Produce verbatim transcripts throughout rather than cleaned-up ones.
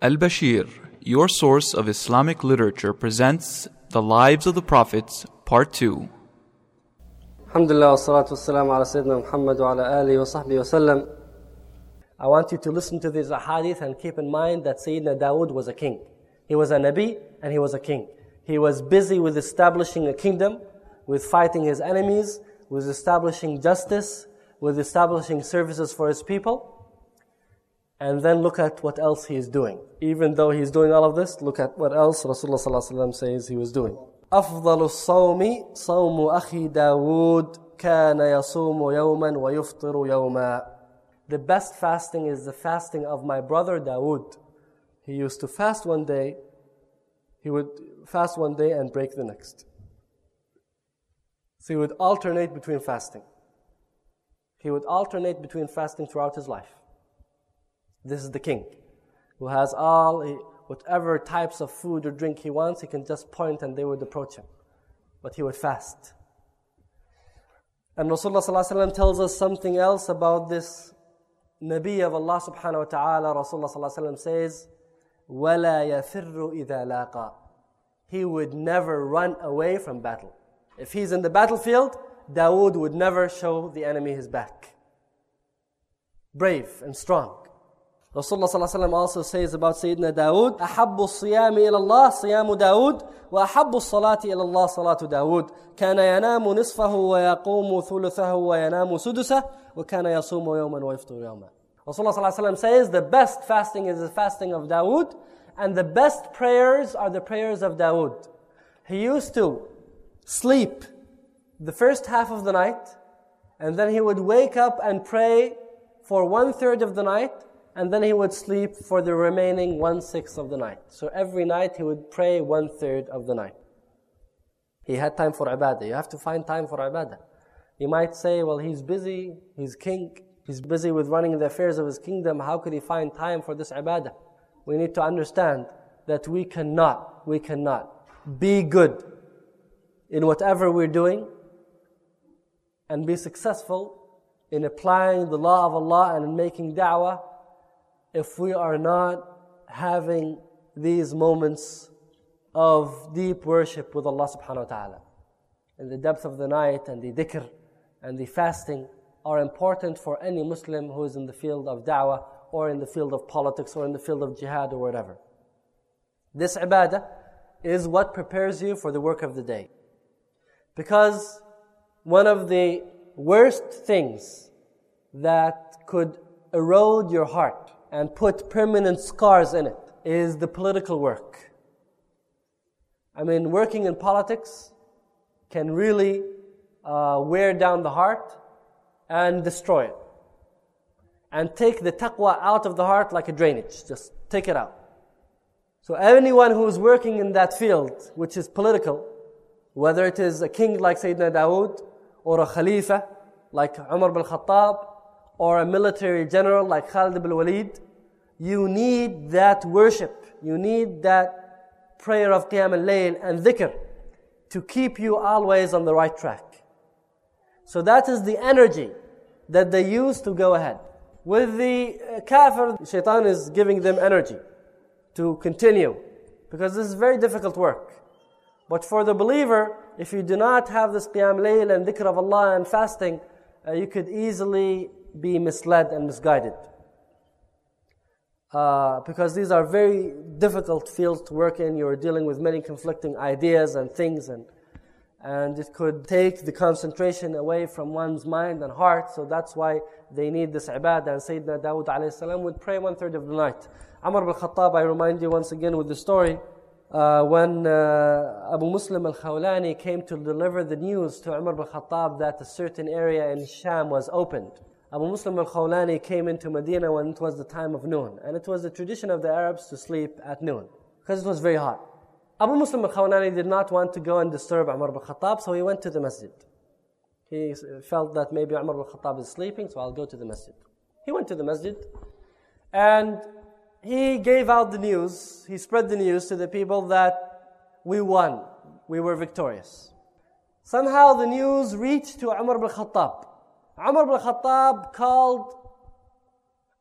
Al-Bashir, your source of Islamic literature, presents The Lives of the Prophets, Part two. Alhamdulillah wa salatu wa salam ala Sayyidina Muhammad wa ala alihi wa sahbihi wa sallam. I want you to listen to these ahadith and keep in mind that Sayyidina Dawood was a king. He was a Nabi and he was a king. He was busy with establishing a kingdom, with fighting his enemies, with establishing justice, with establishing services for his people. And then look at what else he is doing. Even though he's doing all of this, look at what else Rasulullah sallallahu alaihi wasallam says he was doing. أفضل الصوم صوم أخي داود كان يصوم يوما ويفطر يوما. The best fasting is the fasting of my brother Dawood. He used to fast one day, he would fast one day and break the next. So he would alternate between fasting. He would alternate between fasting throughout his life. This is the king, who has all, whatever types of food or drink he wants, he can just point and they would approach him. But he would fast. And Rasulullah sallallahu alaihi wasallam tells us something else about this Nabi of Allah subhanahu wa ta'ala. Rasulullah sallallahu alaihi wasallam says, وَلَا يَفِرُّ إِذَا لَاقَى. He would never run away from battle. If he's in the battlefield, Dawood would never show the enemy his back. Brave and strong. Rasulullah sallallahu alaihi wasallam also says about Sayyidina Dawood, أحب الصيام إلى الله صيام داود وأحب الصلاة إلى الله صلاة داود كان ينام نصفه ويقوم ثلثه وينام سدسه وكان يصوم يوما ويفطر يوما. Rasulullah sallallahu alaihi wasallam says the best fasting is the fasting of Dawood, and the best prayers are the prayers of Dawood. He used to sleep the first half of the night, and then he would wake up and pray for one third of the night, and then he would sleep for the remaining one-sixth of the night. So every night he would pray one-third of the night. He had time for ibadah. You have to find time for ibadah. You might say, well, he's busy, he's king, he's busy with running the affairs of his kingdom. How could he find time for this ibadah? We need to understand that we cannot, we cannot be good in whatever we're doing and be successful in applying the law of Allah and in making da'wah if we are not having these moments of deep worship with Allah subhanahu wa ta'ala. In the depth of the night and the dhikr and the fasting are important for any Muslim who is in the field of da'wah or in the field of politics or in the field of jihad or whatever. This ibadah is what prepares you for the work of the day. Because one of the worst things that could erode your heart and put permanent scars in it is the political work. I mean, working in politics can really uh, wear down the heart and destroy it. And take the taqwa out of the heart like a drainage. Just take it out. So anyone who is working in that field, which is political, whether it is a king like Sayyidina Dawood, or a khalifa like Umar bin Khattab, or a military general like Khalid ibn Walid, you need that worship. You need that prayer of Qiyam al-Layl and dhikr to keep you always on the right track. So that is the energy that they use to go ahead. With the uh, kafir, shaitan is giving them energy to continue, because this is very difficult work. But for the believer, if you do not have this Qiyam Layl and dhikr of Allah and fasting, uh, you could easily be misled and misguided. Uh, because these are very difficult fields to work in. You're dealing with many conflicting ideas and things, and and it could take the concentration away from one's mind and heart. So that's why they need this ibadah. And Sayyidina Dawood alayhi salam would pray one third of the night. Umar bin Khattab, I remind you once again with the story, uh, when uh, Abu Muslim al-Khawlani came to deliver the news to Umar bin Khattab that a certain area in Sham was opened. Abu Muslim al-Khawlani came into Medina when it was the time of noon. And it was the tradition of the Arabs to sleep at noon, because it was very hot. Abu Muslim al-Khawlani did not want to go and disturb Umar bin Khattab, so he went to the masjid. He felt that maybe Umar bin Khattab is sleeping, so I'll go to the masjid. He went to the masjid, and he gave out the news, he spread the news to the people that we won, we were victorious. Somehow the news reached to Umar bin Khattab. Umar bin Khattab called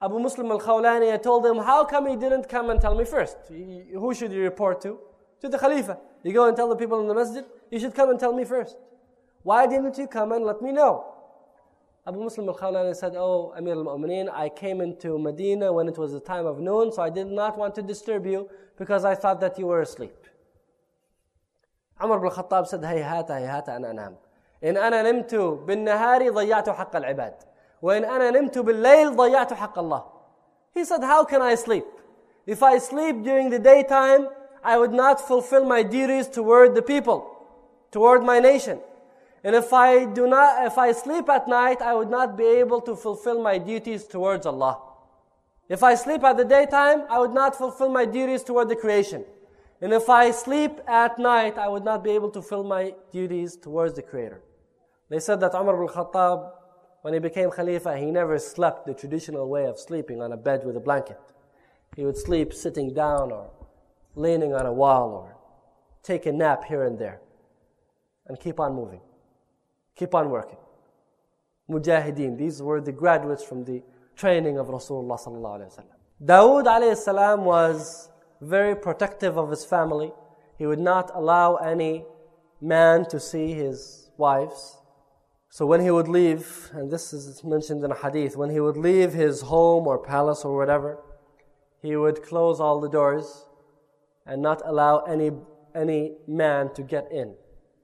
Abu Muslim al-Khawlani, I told him, how come he didn't come and tell me first? Who should you report to? To the Khalifa. You go and tell the people in the masjid, you should come and tell me first. Why didn't you come and let me know? Abu Muslim al-Khawlani said, oh, Amir al-Mu'mineen, I came into Medina when it was the time of noon, so I did not want to disturb you because I thought that you were asleep. Umar ibn al-Khattab said, هيهات هيهات أن أنام. إن أنا نمت بالنهار ضيعت حق العباد. وإن أنا نمت بالليل ضيعت حق الله. He said, how can I sleep? If I sleep during the daytime, I would not fulfill my duties toward the people, toward my nation. And if I do not, if I sleep at night, I would not be able to fulfill my duties towards Allah. If I sleep at the daytime, I would not fulfill my duties toward the creation. And if I sleep at night, I would not be able to fulfill my duties towards the Creator. They said that Umar ibn Khattab, when he became Khalifa, he never slept the traditional way of sleeping on a bed with a blanket. He would sleep sitting down or leaning on a wall or take a nap here and there and keep on moving. Keep on working. Mujahideen, these were the graduates from the training of Rasulullah sallallahu alaihi wasallam. Dawood alayhi salam was very protective of his family. He would not allow any man to see his wives. So when he would leave, and this is mentioned in a hadith, when he would leave his home or palace or whatever, he would close all the doors and not allow any, any man to get in.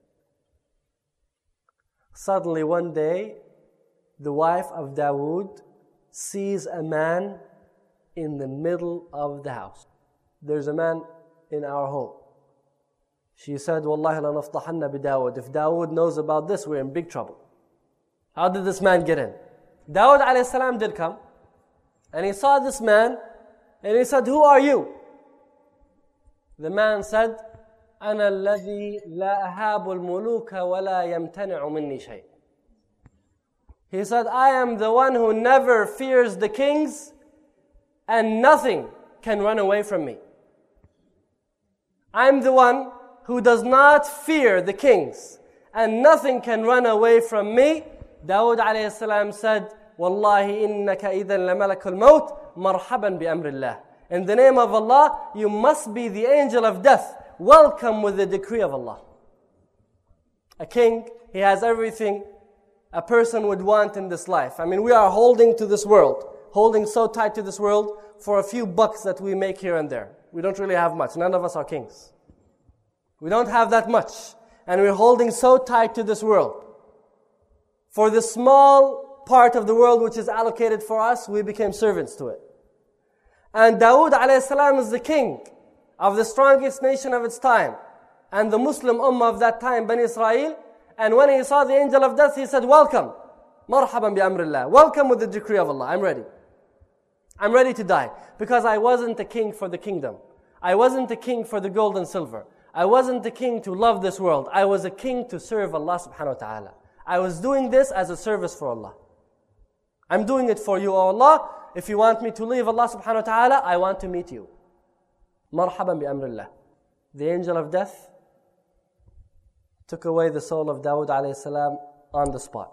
Suddenly one day, the wife of Dawood sees a man in the middle of the house. There's a man in our home. She said, Wallahi la naftahanna bi Dawood. If Dawood knows about this, we're in big trouble. How did this man get in? Dawood alayhi salam did come, and he saw this man, and he said, who are you? The man said, أنا الذي لا أهاب الملوك ولا يمتنع مني شيء. He said, I am the one who never fears the kings, and nothing can run away from me. I'm the one who does not fear the kings, and nothing can run away from me. Dawood alayhi salam said, Wallahi innaka idhan lamalakul maut marhaban bi amrillah. In the name of Allah, you must be the angel of death. Welcome with the decree of Allah. A king, he has everything a person would want in this life. I mean, we are holding to this world, holding so tight to this world for a few bucks that we make here and there. We don't really have much. None of us are kings. We don't have that much. And we're holding so tight to this world. For the small part of the world which is allocated for us, we became servants to it. And Dawood alayhi salam is the king of the strongest nation of its time, and the Muslim ummah of that time, Bani Israel. And when he saw the angel of death, he said, welcome, marhaban bi amrillah, welcome with the decree of Allah, I'm ready. I'm ready to die, because I wasn't a king for the kingdom. I wasn't a king for the gold and silver. I wasn't a king to love this world. I was a king to serve Allah subhanahu wa ta'ala. I was doing this as a service for Allah. I'm doing it for you, O Allah. If you want me to leave Allah subhanahu wa ta'ala, I want to meet you. Marhaban bi amrillah. The angel of death took away the soul of Dawood alayhi salam on the spot.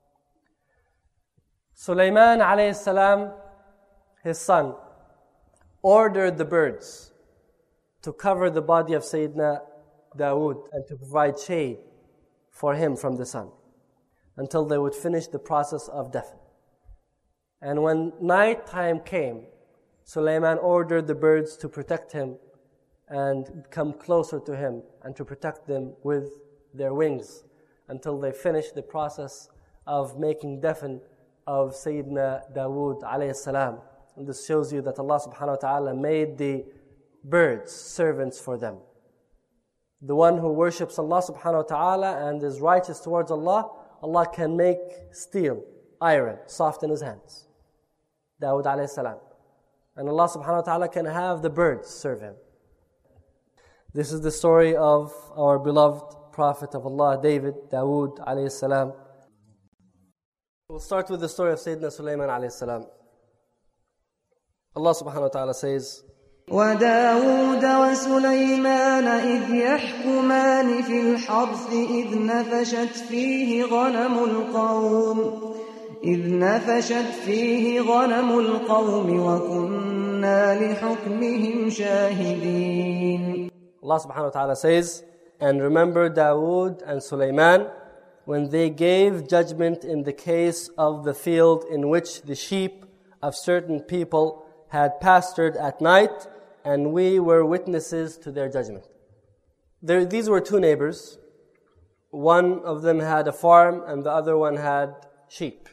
Sulaiman alayhi salam, his son, ordered the birds to cover the body of Sayyidina Dawood and to provide shade for him from the sun until they would finish the process of death. And when night time came, Sulaiman ordered the birds to protect him and come closer to him and to protect them with their wings until they finished the process of making defn of Sayyidina Dawood alayhi salam. And this shows you that Allah subhanahu wa ta'ala made the birds servants for them. The one who worships Allah subhanahu wa ta'ala and is righteous towards Allah, Allah can make steel, iron, soft in His hands. Dawood alayhi salam. And Allah subhanahu wa ta'ala can have the birds serve him. This is the story of our beloved Prophet of Allah, David, Dawood alayhi salam. We'll start with the story of Sayyidina Sulaiman alayhi salam. Allah subhanahu wa ta'ala says, وداود وسليمان إذ يحكمان في الحرث إذ نفشت فيه غنم القوم إذ نفشت فيه غنم القوم وكنا لحكمهم شاهدين. Allah subhanahu wa ta'ala says, and remember Dawood and Sulaiman when they gave judgment in the case of the field in which the sheep of certain people had pastured at night, and we were witnesses to their judgment. There, these were two neighbors. One of them had a farm and the other one had sheep.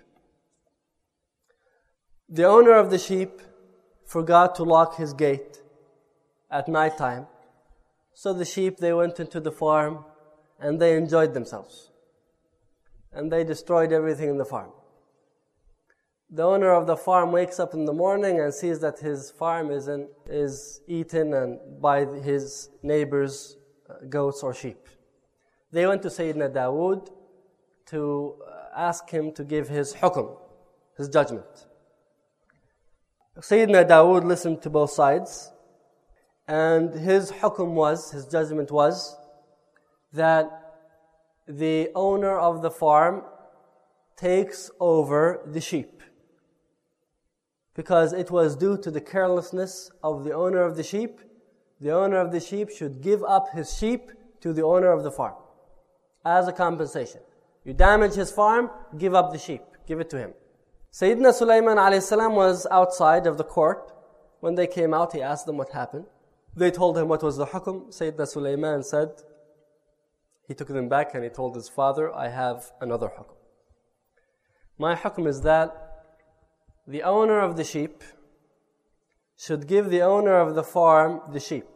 The owner of the sheep forgot to lock his gate at night time. So the sheep, they went into the farm and they enjoyed themselves. And they destroyed everything in the farm. The owner of the farm wakes up in the morning and sees that his farm is, in, is eaten and by his neighbors' goats or sheep. They went to Sayyidina Dawood to ask him to give his hukum, his judgment. Sayyidina Dawood listened to both sides, and his hukum was, his judgment was, that the owner of the farm takes over the sheep. Because it was due to the carelessness of the owner of the sheep, the owner of the sheep should give up his sheep to the owner of the farm as a compensation. You damage his farm, give up the sheep, give it to him. Sayyidina Sulaiman alayhi salam was outside of the court. When they came out, he asked them what happened. They told him what was the hukum. Sayyidina Sulaiman said, he took them back and he told his father, I have another hukum. My hukum is that the owner of the sheep should give the owner of the farm the sheep.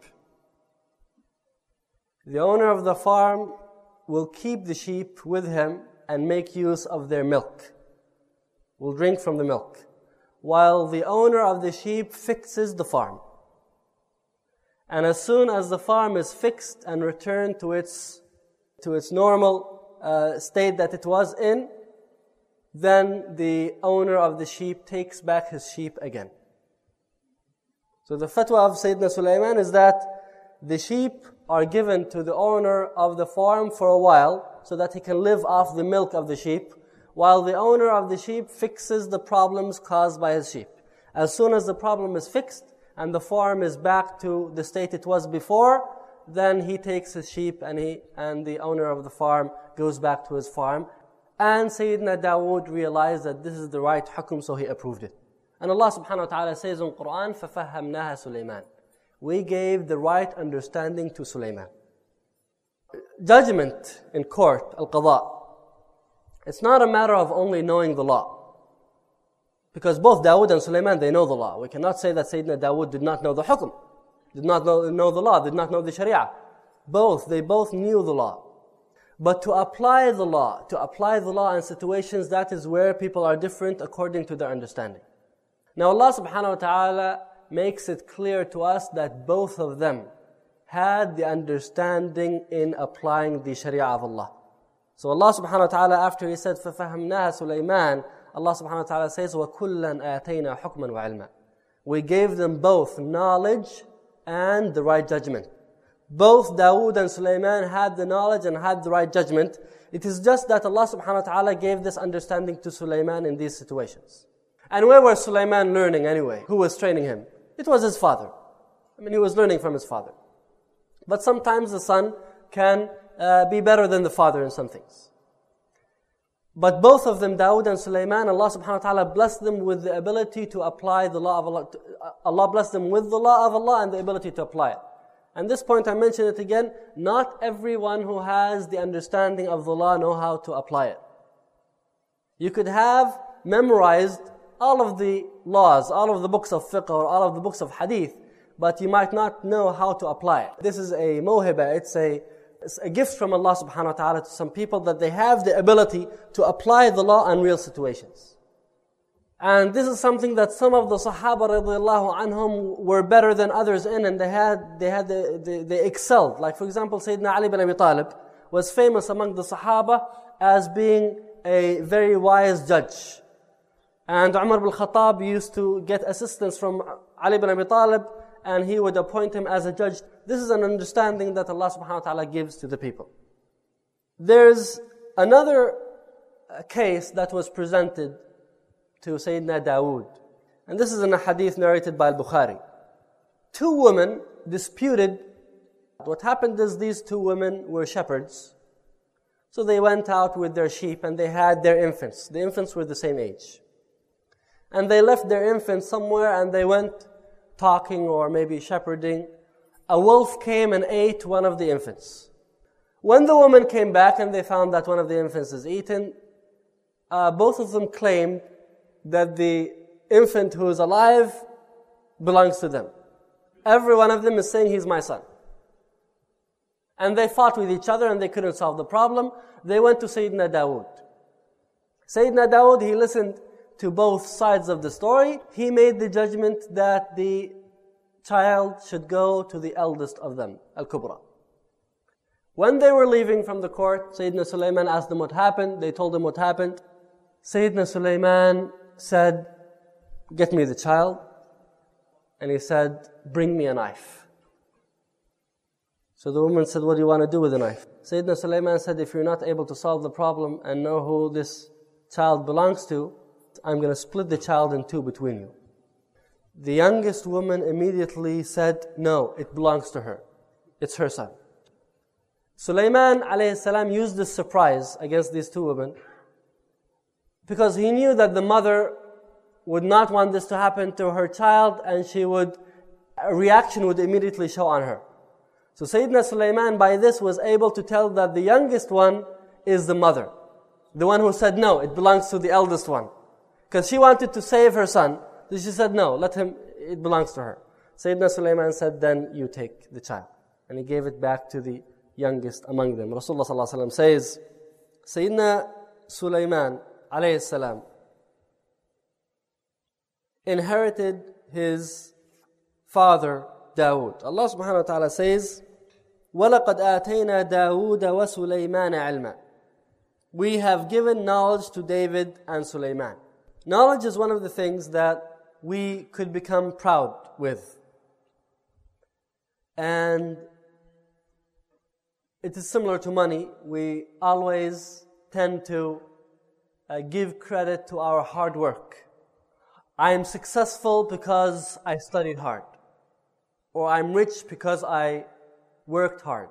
The owner of the farm will keep the sheep with him and make use of their milk. Will drink from the milk. While the owner of the sheep fixes the farm. And as soon as the farm is fixed and returned to its, to its normal uh, state that it was in, then the owner of the sheep takes back his sheep again. So the fatwa of Sayyidina Sulaiman is that the sheep are given to the owner of the farm for a while so that he can live off the milk of the sheep, while the owner of the sheep fixes the problems caused by his sheep. As soon as the problem is fixed and the farm is back to the state it was before, then he takes his sheep and he and the owner of the farm goes back to his farm. And Sayyidina Dawood realized that this is the right hukum, so he approved it. And Allah subhanahu wa ta'ala says in Quran, فَفَهَّمْنَاهَ Sulaiman. We gave the right understanding to Sulaiman. Judgment in court, al-qada, it's not a matter of only knowing the law. Because both Dawood and Sulaiman, they know the law. We cannot say that Sayyidina Dawood did not know the hukum, did not know, know the law, did not know the sharia. Both, they both knew the law. But to apply the law, to apply the law in situations, that is where people are different according to their understanding. Now Allah subhanahu wa ta'ala makes it clear to us that both of them had the understanding in applying the sharia of Allah. So Allah subhanahu wa ta'ala, after He said, فَفَهَمْنَاهَ Sulaiman, Allah subhanahu wa ta'ala says, وَكُلًّا آتَيْنَا حُكْمًا وَعِلْمًا. We gave them both knowledge and the right judgment. Both Dawood and Sulaiman had the knowledge and had the right judgment. It is just that Allah subhanahu wa ta'ala gave this understanding to Sulaiman in these situations. And where was Sulaiman learning anyway? Who was training him? It was his father. I mean, he was learning from his father. But sometimes the son can uh, be better than the father in some things. But both of them, Dawood and Sulaiman, Allah subhanahu wa ta'ala blessed them with the ability to apply the law of Allah. Allah blessed them with the law of Allah and the ability to apply it. And this point, I mention it again, not everyone who has the understanding of the law know how to apply it. You could have memorized all of the laws, all of the books of fiqh or all of the books of hadith, but you might not know how to apply it. This is a mawhiba, it's a, it's a gift from Allah subhanahu wa ta'ala to some people that they have the ability to apply the law in real situations. And this is something that some of the Sahaba radiallahu anhum were better than others in, and they had, they had, the, they, they excelled. Like for example, Sayyidina Ali bin Abi Talib was famous among the Sahaba as being a very wise judge. And Umar bin Khattab used to get assistance from Ali bin Abi Talib, and he would appoint him as a judge. This is an understanding that Allah subhanahu wa ta'ala gives to the people. There's another case that was presented to Sayyidina Dawood. And this is in a hadith narrated by Al-Bukhari. Two women disputed. What happened is these two women were shepherds. So they went out with their sheep and they had their infants. The infants were the same age. And they left their infants somewhere and they went talking or maybe shepherding. A wolf came and ate one of the infants. When the woman came back and they found that one of the infants is eaten, uh, both of them claimed that the infant who is alive belongs to them. Every one of them is saying, he's my son. And they fought with each other and they couldn't solve the problem. They went to Sayyidina Dawood. Sayyidina Dawood, he listened to both sides of the story. He made the judgment that the child should go to the eldest of them, Al-Kubra. When they were leaving from the court, Sayyidina Sulaiman asked them what happened. They told him what happened. Sayyidina Sulaiman said, get me the child. And he said, bring me a knife. So the woman said, what do you want to do with a knife? Sayyidina Sulaiman said, if you're not able to solve the problem and know who this child belongs to, I'm going to split the child in two between you. The youngest woman immediately said, no, it belongs to her. It's her son. Sulaiman alayhi salam used this surprise against these two women because he knew that the mother would not want this to happen to her child and she would, a reaction would immediately show on her. So Sayyidina Sulaiman by this was able to tell that the youngest one is the mother. The one who said, no, it belongs to the eldest one. Because she wanted to save her son. So she said, no, let him, it belongs to her. Sayyidina Sulaiman said, then you take the child. And he gave it back to the youngest among them. Rasulullah sallallahu alaihi wasallam says, Sayyidina Sulaiman alayhi salam inherited his father Dawood. Allah subhanahu wa ta'ala says, وَلَقَدْ آتَيْنَا دَاوُودَ وَسُلَيْمَانَ عِلْمًا. We have given knowledge to David and Sulaiman. Knowledge is one of the things that we could become proud with. And it is similar to money. We always tend to uh, give credit to our hard work. I am successful because I studied hard. Or I'm rich because I worked hard.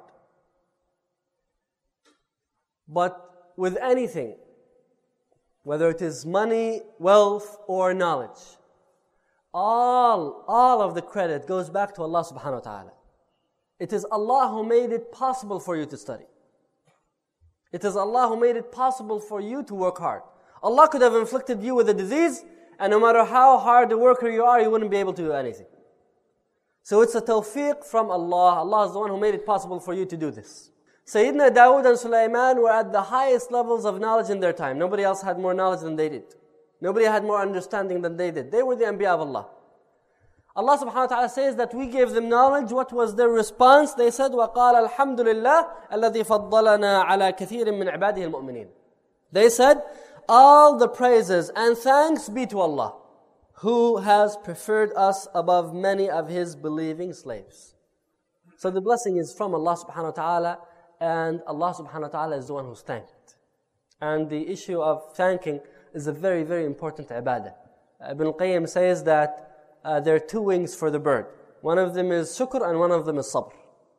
But with anything, whether it is money, wealth, or knowledge, all, all of the credit goes back to Allah subhanahu wa ta'ala. It is Allah who made it possible for you to study. It is Allah who made it possible for you to work hard. Allah could have inflicted you with a disease, and no matter how hard a worker you are, you wouldn't be able to do anything. So it's a tawfiq from Allah. Allah is the one who made it possible for you to do this. Sayyidina Dawood and Sulaiman were at the highest levels of knowledge in their time. Nobody else had more knowledge than they did. Nobody had more understanding than they did. They were the Anbiya of Allah. Allah subhanahu wa ta'ala says that we gave them knowledge. What was their response? They said, وَقَالَ الْحَمْدُ لِلَّهِ الَّذِي فَضَّلَنَا عَلَى كَثِيرٍ مِّنْ عِبَادِهِ الْمُؤْمِنِينَ. They said, all the praises and thanks be to Allah, who has preferred us above many of His believing slaves. So the blessing is from Allah subhanahu wa ta'ala, and Allah subhanahu wa ta'ala is the one who's thanked. And the issue of thanking is a very, very important ibadah. Ibn al-Qayyim says that uh, there are two wings for the bird. One of them is shukr and one of them is sabr.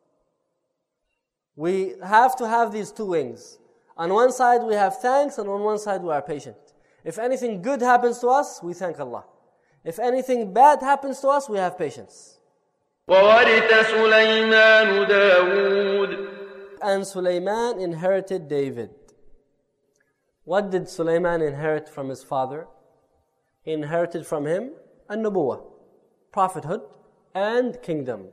We have to have these two wings. On one side we have thanks, and on one side we are patient. If anything good happens to us, we thank Allah. If anything bad happens to us, we have patience. وَوَرِثَ سُلَيْمَانُ دَاوُودَ. And Sulaiman inherited David. What did Sulaiman inherit from his father? He inherited from him an-nubuwah, prophethood, and kingdom.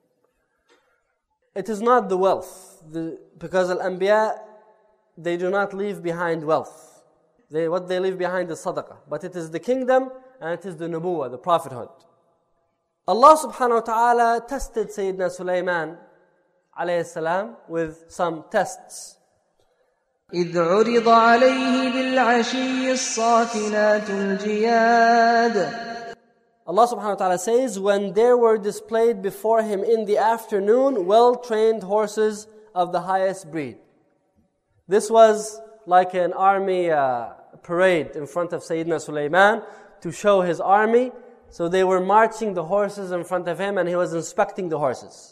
It is not the wealth, the, because al-anbiya, they do not leave behind wealth. They, what they leave behind is sadaqah. But it is the kingdom, and it is the nubuwah, the prophethood. Allah subhanahu wa ta'ala tested Sayyidina Sulaiman alayhi salam with some tests. إذ عرض عليه بالعشي الصافنات الجياد. Allah subhanahu wa ta'ala says, when there were displayed before him in the afternoon well-trained horses of the highest breed. This was like an army uh, parade in front of Sayyidina Sulaiman to show his army. So they were marching the horses in front of him and he was inspecting the horses.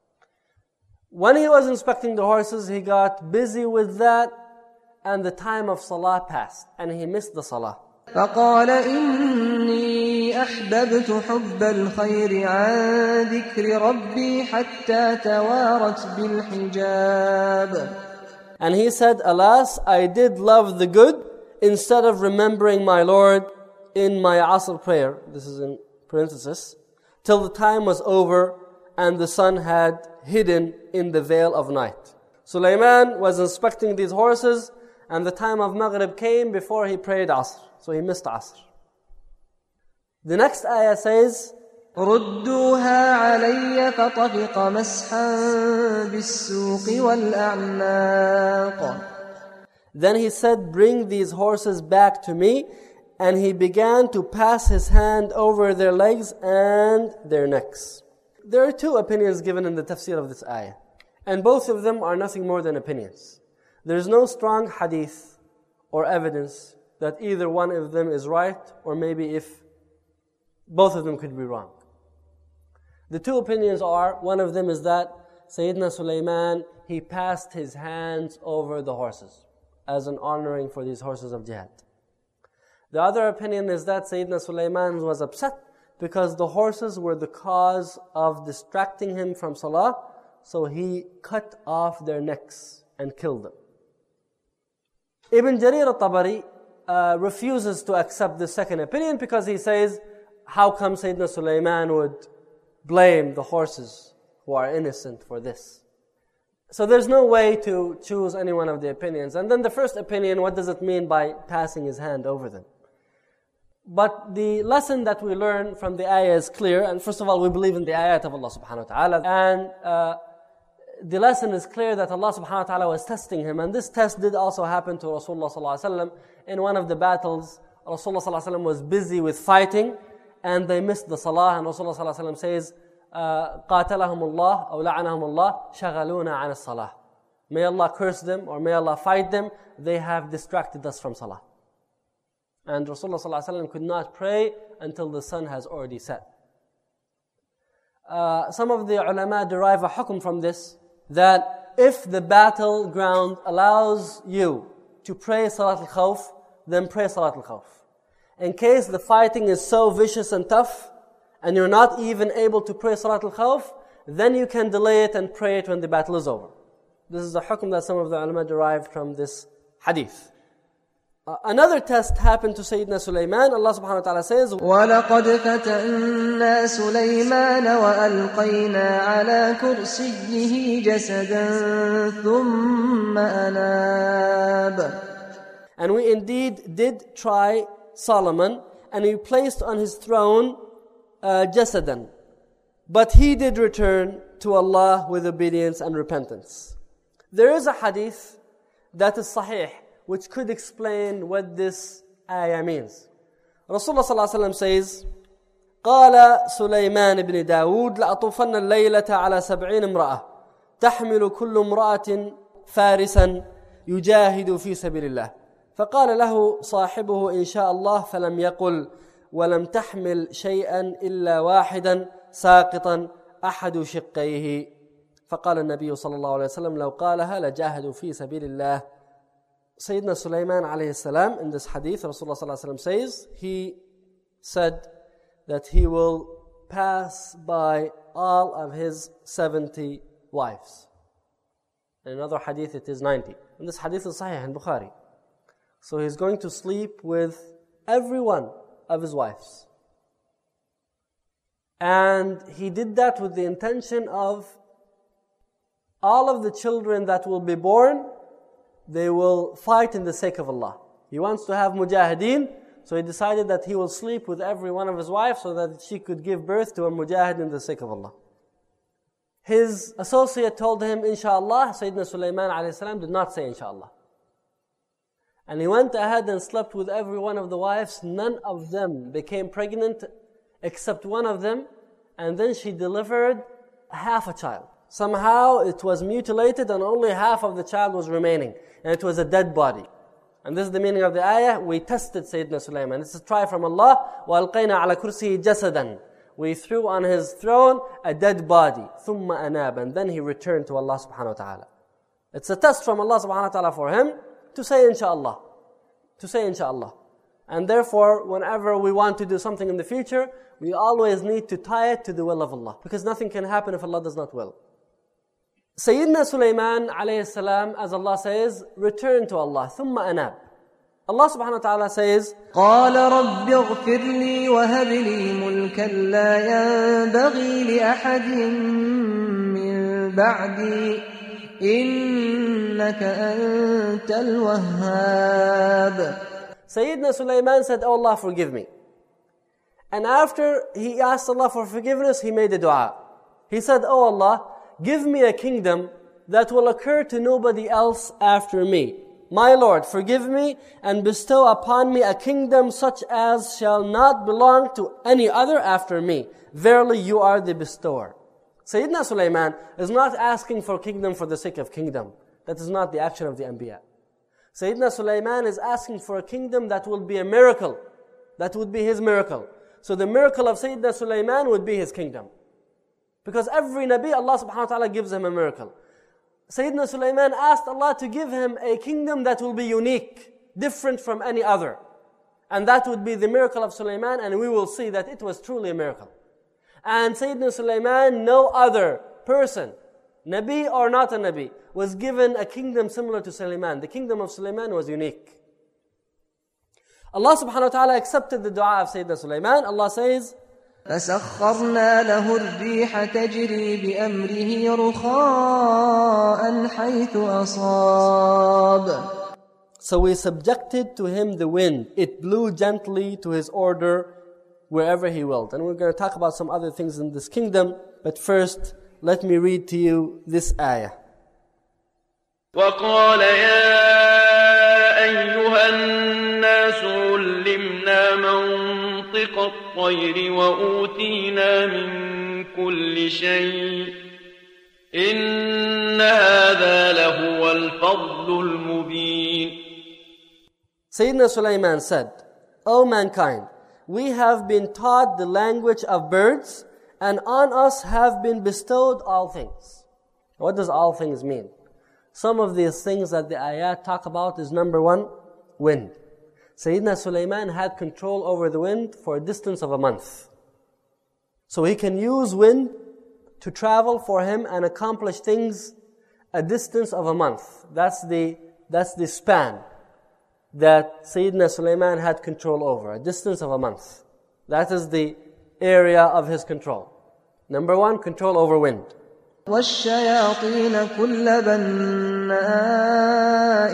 When he was inspecting the horses, he got busy with that and the time of Salah passed and he missed the Salah. فقال إني أحببت حب الخير عن ذكر ربي حتى توارت بالحجاب. And he said, alas, I did love the good instead of remembering my Lord in my Asr prayer, this is in parenthesis, till the time was over and the sun had hidden in the veil of night. Sulaiman was inspecting these horses and the time of Maghrib came before he prayed Asr. So he missed Asr. The next ayah says, ردوها علي فطفق مسحا بالسوق والأعناق. Then he said, bring these horses back to me. And he began to pass his hand over their legs and their necks. There are two opinions given in the tafsir of this ayah. And both of them are nothing more than opinions. There is no strong hadith or evidence that either one of them is right, or maybe if both of them could be wrong. The two opinions are, one of them is that Sayyidina Sulaiman, he passed his hands over the horses as an honoring for these horses of jihad. The other opinion is that Sayyidina Sulaiman was upset because the horses were the cause of distracting him from Salah, so he cut off their necks and killed them. Ibn Jarir al-Tabari uh, refuses to accept the second opinion because he says, how come Sayyidina Sulaiman would blame the horses who are innocent for this? So there's no way to choose any one of the opinions. And then the first opinion, what does it mean by passing his hand over them? But the lesson that we learn from the ayah is clear. And first of all, we believe in the ayat of Allah subhanahu wa ta'ala. And uh, the lesson is clear that Allah subhanahu wa ta'ala was testing him. And this test did also happen to Rasulullah sallallahu alaihi wasallam. In one of the battles, Rasulullah sallallahu alaihi wasallam was busy with fighting. And they missed the salah. And Rasulullah sallallahu alaihi wasallam says, قاتلهم الله أو لعنهم الله شغلونا عن الصلاة. May Allah curse them or may Allah fight them. They have distracted us from salah. And Rasulullah sallallahu alaihi wasallam could not pray until the sun has already set. Uh, some of the ulama derive a hukm from this, that if the battleground allows you to pray Salat al-Khawf, then pray Salat al-Khawf. In case the fighting is so vicious and tough, and you're not even able to pray Salat al-Khawf, then you can delay it and pray it when the battle is over. This is a hukm that some of the ulama derived from this hadith. Uh, another test happened to Sayyidina Sulaiman. Allah subhanahu wa ta'ala says, وَلَقَدْ فَتَنَّا سُلَيْمَانَ وَأَلْقَيْنَا عَلَى كُرْسِيِّهِ جَسَدًا ثُمَّ أَنَابَ. And we indeed did try Solomon, and we placed on his throne uh, jasadan. But he did return to Allah with obedience and repentance. There is a hadith that is sahih, which could explain what this ayah means. Rasulullah sallallahu alaihi wasallam says, قال سليمان بن داود لأطوفن الليلة على سبعين امرأة تحمل كل امرأة فارسا يجاهد في سبيل الله. فقال له صاحبه إن شاء الله فلم يقل ولم تحمل شيئا إلا واحدا ساقطا أحد شقيه. فقال النبي صلى الله عليه وسلم لو قالها لجاهدوا في سبيل الله. Sayyidina Sulaiman alayhi salam, in this hadith, Rasulullah sallallahu alayhi wa sallam says, he said that he will pass by all of his seventy wives. In another hadith it is ninety. And this hadith is sahih in Bukhari. So he's going to sleep with every one of his wives. And he did that with the intention of all of the children that will be born, they will fight in the sake of Allah. He wants to have mujahideen, so he decided that he will sleep with every one of his wives so that she could give birth to a mujahid in the sake of Allah. His associate told him, inshallah. Sayyidina Sulaiman alayhi salam did not say inshallah. And he went ahead and slept with every one of the wives. None of them became pregnant except one of them. And then she delivered half a child. Somehow it was mutilated and only half of the child was remaining. And it was a dead body. And this is the meaning of the ayah. We tested Sayyidina Sulaiman. It's a try from Allah. وَأَلْقَيْنَا عَلَى كُرْسِهِ جَسَدًا. We threw on his throne a dead body. ثُمَّ أَنَابًا. And then he returned to Allah subhanahu wa ta'ala. It's a test from Allah subhanahu wa ta'ala for him to say inshaAllah. To say inshaAllah. And therefore, whenever we want to do something in the future, we always need to tie it to the will of Allah. Because nothing can happen if Allah does not will. Sayyidina Sulaiman alayhi salam, as Allah says, returned to Allah. ثُمَّ أَنَابًا. Allah subhanahu wa ta'ala says, قال رب اغفر لي وهب لي ملكا لا ينبغي لأحد من بعدي إنك أنت الوهاب. Sayyidina Sulaiman said, Oh Allah, forgive me. And after he asked Allah for forgiveness, he made a dua. He said, Oh Allah, give me a kingdom that will occur to nobody else after me. My Lord, forgive me and bestow upon me a kingdom such as shall not belong to any other after me. Verily, you are the bestower. Sayyidina Sulaiman is not asking for kingdom for the sake of kingdom. That is not the action of the Anbiya. Sayyidina Sulaiman is asking for a kingdom that will be a miracle. That would be his miracle. So the miracle of Sayyidina Sulaiman would be his kingdom. Because every Nabi, Allah subhanahu wa ta'ala gives him a miracle. Sayyidina Sulaiman asked Allah to give him a kingdom that will be unique, different from any other. And that would be the miracle of Sulaiman, and we will see that it was truly a miracle. And Sayyidina Sulaiman, no other person, Nabi or not a Nabi, was given a kingdom similar to Sulaiman. The kingdom of Sulaiman was unique. Allah subhanahu wa ta'ala accepted the dua of Sayyidina Sulaiman. Allah says, فسخرنا له الريح تجري بأمره رخاء حيث أصاب. So we subjected to him the wind. It blew gently to his order wherever he willed. And we're going to talk about some other things in this kingdom. But first, let me read to you this ayah. وقال يا أيها الناس علمنا منطق الطير وأوتينا من كل شيء إن هذا لهو الفضل المبين. Sayyidina Sulaiman said, O mankind, we have been taught the language of birds, and on us have been bestowed all things. What does all things mean? Some of these things that the ayat talk about is number one, wind. Sayyidina Sulaiman had control over the wind for a distance of a month. So he can use wind to travel for him and accomplish things a distance of a month. That's the, that's the span that Sayyidina Sulaiman had control over, a distance of a month. That is the area of his control. Number one, control over wind. وَالشَّيَاطِينَ كُلَّ بَنَّاءٍ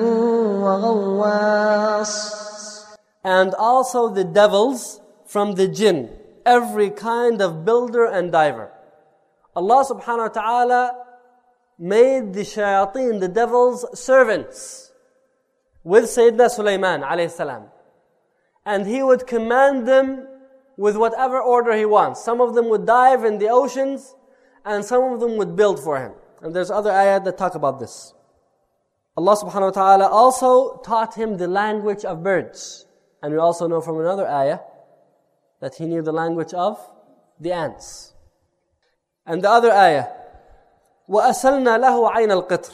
وَغَوَّاصٍ. And also the devils from the jinn, every kind of builder and diver. Allah subhanahu wa ta'ala made the shayateen, the devils, servants with Sayyidina Sulaiman alayhi salam. And he would command them with whatever order he wants. Some of them would dive in the oceans, and some of them would build for him. And there's other ayat that talk about this. Allah subhanahu wa ta'ala also taught him the language of birds. And we also know from another ayah that he knew the language of the ants. And the other ayah, وَأَسَلْنَا لَهُ عَيْنَ الْقِطْرِ.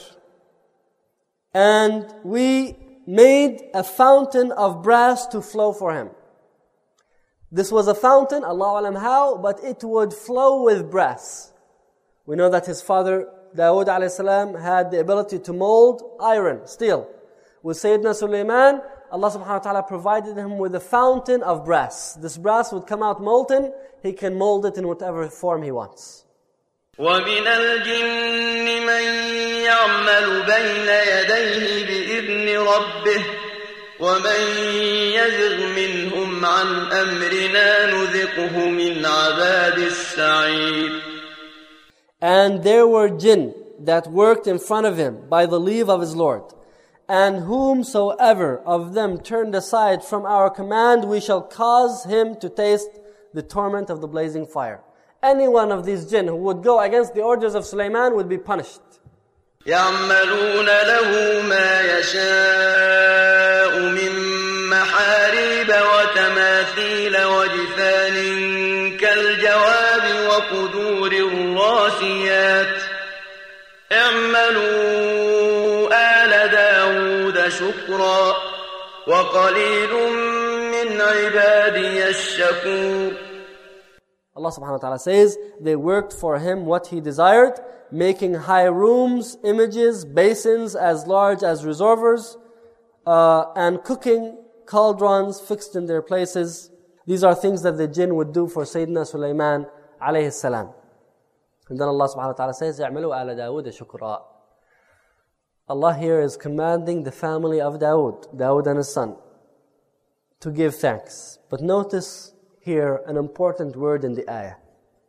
And we made a fountain of brass to flow for him. This was a fountain, Allahu alam how, but it would flow with brass. We know that his father, Dawood alayhi salam, had the ability to mold iron, steel. With Sayyidina Sulaiman, Allah subhanahu wa ta'ala provided him with a fountain of brass. This brass would come out molten, he can mold it in whatever form he wants. وَمِنَ الْجِنِّ مَنْ يَعْمَلُ بَيْنَ يَدَيْهِ بِإِذْنِ رَبِّهِ وَمَنْ يَزِغْ مِنْهُمْ عَنْ أَمْرِنَا نُذِقْهُ مِنْ عَذَابِ السَّعِيرِ. And there were jinn that worked in front of him by the leave of his Lord. And whomsoever of them turned aside from our command, we shall cause him to taste the torment of the blazing fire. Any one of these jinn who would go against the orders of Sulaiman would be punished. يعملون له ما يشاء من محاريب وتماثيل وجفان كالجواب وقدور الراسيات اعملوا آل داود شكرا وقليل من عبادي الشكور. Allah subhanahu wa ta'ala says, they worked for him what he desired, making high rooms, images, basins as large as reservoirs, uh, and cooking cauldrons fixed in their places. These are things that the jinn would do for Sayyidina Sulaiman alayhi salam. And then Allah subhanahu wa ta'ala says, اعملوا آل داود شكرا. Allah here is commanding the family of Dawood, Dawood and his son, to give thanks. But notice here an important word in the ayah.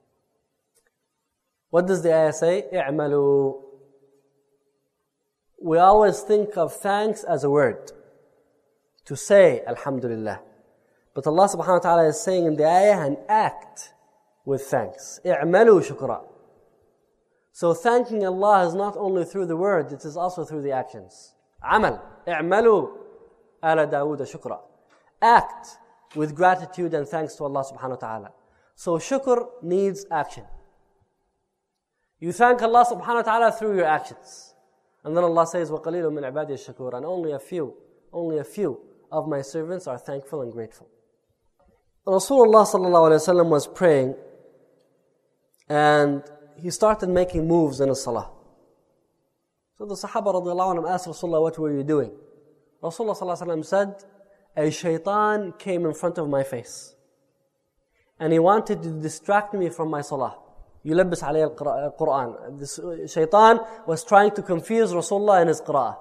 What does the ayah say? اعملوا. We always think of thanks as a word, to say Alhamdulillah. But Allah subhanahu wa ta'ala is saying in the ayah, an act with thanks. اعملوا شكرا. So thanking Allah is not only through the word, it is also through the actions. عمل. اعملوا آل داود شكرا. Act with gratitude and thanks to Allah subhanahu wa ta'ala. So shukr needs action. You thank Allah subhanahu wa ta'ala through your actions. And then Allah says, وَقَلِيلٌ مِّنْ عِبَادِي الشَّكُورِ. And only a few, only a few of my servants are thankful and grateful. Rasulullah sallallahu alayhi wa sallam was praying, and he started making moves in his salah. So the Sahaba radiallahu anhum asked Rasulullah, what were you doing? Rasulullah sallallahu alayhi wa sallam said, a shaitan came in front of my face, and he wanted to distract me from my salah. يلبس عليه القرآن. This shaitan was trying to confuse Rasulullah in his qira'ah.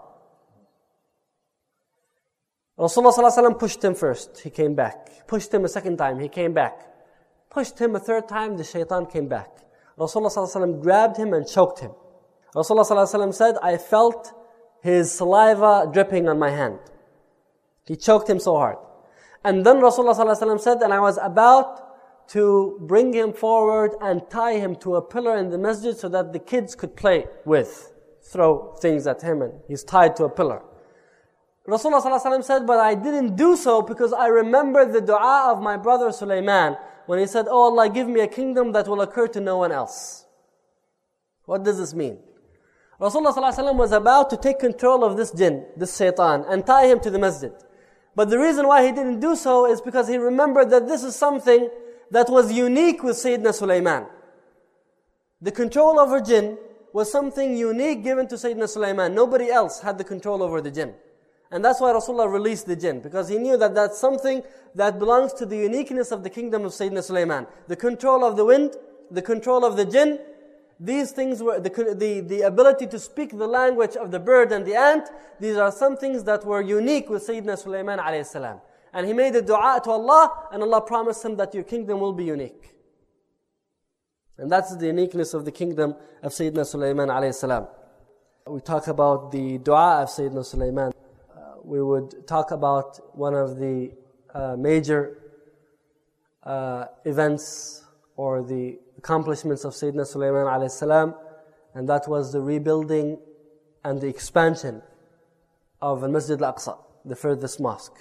Rasulullah sallallahu alayhi wa sallam pushed him first, he came back. Pushed him a second time, he came back. Pushed him a third time, the shaitan came back. Rasulullah sallallahu alayhi wa sallam grabbed him and choked him. Rasulullah sallallahu alayhi wa sallam said, I felt his saliva dripping on my hand. He choked him so hard. And then Rasulullah sallallahu alayhi wa sallam said, and I was about to bring him forward and tie him to a pillar in the masjid so that the kids could play with, throw things at him, and he's tied to a pillar. Rasulullah sallallahu alayhi wa sallam said, but I didn't do so because I remembered the dua of my brother Sulaiman when he said, oh Allah, give me a kingdom that will occur to no one else. What does this mean? Rasulullah sallallahu alayhi wa sallam was about to take control of this jinn, this shaitan, and tie him to the masjid. But the reason why he didn't do so is because he remembered that this is something that was unique with Sayyidina Sulaiman. The control over jinn was something unique given to Sayyidina Sulaiman. Nobody else had the control over the jinn. And that's why Rasulullah released the jinn, because he knew that that's something that belongs to the uniqueness of the kingdom of Sayyidina Sulaiman. The control of the wind, the control of the jinn, these things were, the, the, the ability to speak the language of the bird and the ant, these are some things that were unique with Sayyidina Sulaiman alayhi salam. And he made a dua to Allah, and Allah promised him that your kingdom will be unique. And that's the uniqueness of the kingdom of Sayyidina Sulaiman alayhi salam. We talk about the dua of Sayyidina Sulaiman. We would talk about one of the uh, major uh, events or the accomplishments of Sayyidina Sulaiman alayhi salam, and that was the rebuilding and the expansion of Al-Masjid Al-Aqsa, the furthest mosque.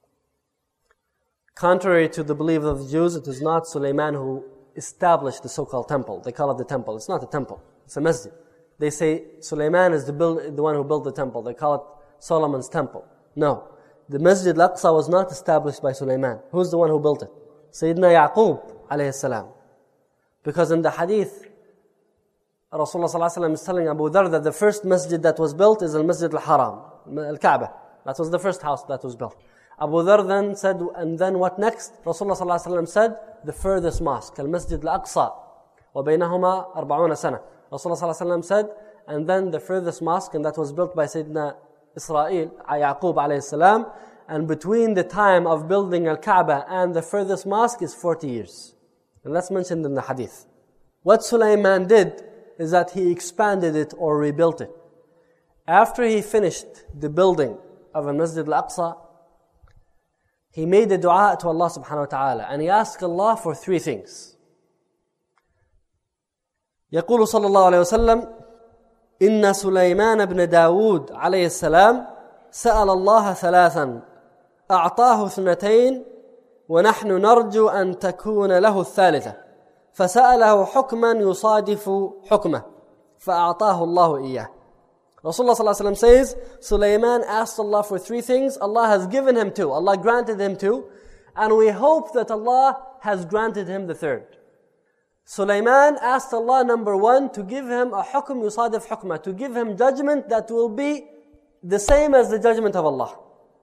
Contrary to the belief of the Jews, it is not Sulaiman who established the so-called temple. They call it the temple. It's not a temple. It's a masjid. They say Sulaiman is the, build, the one who built the temple. They call it Solomon's temple. No. The Masjid Al-Aqsa was not established by Sulaiman. Who's the one who built it? Sayyidina Yaqub alayhi salam. Because in the hadith, Rasulullah sallallahu alayhi wa sallam is telling Abu Dharr that the first masjid that was built is Al-Masjid Al-Haram, Al-Kaaba. That was the first house that was built. Abu Dharr then said, and then what next? Rasulullah sallallahu alayhi wa sallam said, the furthest mosque, Al-Masjid Al-Aqsa. وَبَيْنَهُمَا أَرْبَعُونَ سَنَةً. Rasulullah sallallahu alayhi wa sallam said, and then the furthest mosque, and that was built by Sayyidina Israel, Yaqub alayhi salam, and between the time of building Al-Kaaba and the furthest mosque is forty years. And that's mentioned in the hadith. What Sulaiman did is that he expanded it or rebuilt it. After he finished the building of Al-Masjid Al-Aqsa, he made a dua to Allah subhanahu wa ta'ala, and he asked Allah for three things. يقول صلى الله عليه وسلم إن سليمان بن داود عليه السلام سأل الله ثلاثا أعطاه اثنتين ونحن نرجو أن تكون له الثالثة فسأله حكما يصادف حكمه فأعطاه الله إياه. Rasulullah sallallahu alaihi wasallam says, Sulaiman asked Allah for three things. Allah has given him two. Allah granted him two. And we hope that Allah has granted him the third. Sulaiman asked Allah, number one, to give him a hukm yusadif hukmah, to give him judgment that will be the same as the judgment of Allah.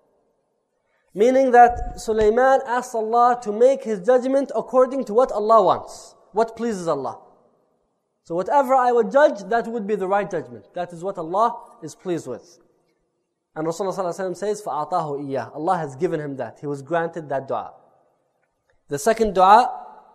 Meaning that Sulaiman asked Allah to make his judgment according to what Allah wants, what pleases Allah. So whatever I would judge, that would be the right judgment. That is what Allah is pleased with. And Rasulullah sallallahu alaihi wasallam says, فَأَعْطَاهُ إِيَّهُ. Allah has given him that. He was granted that dua. The second dua,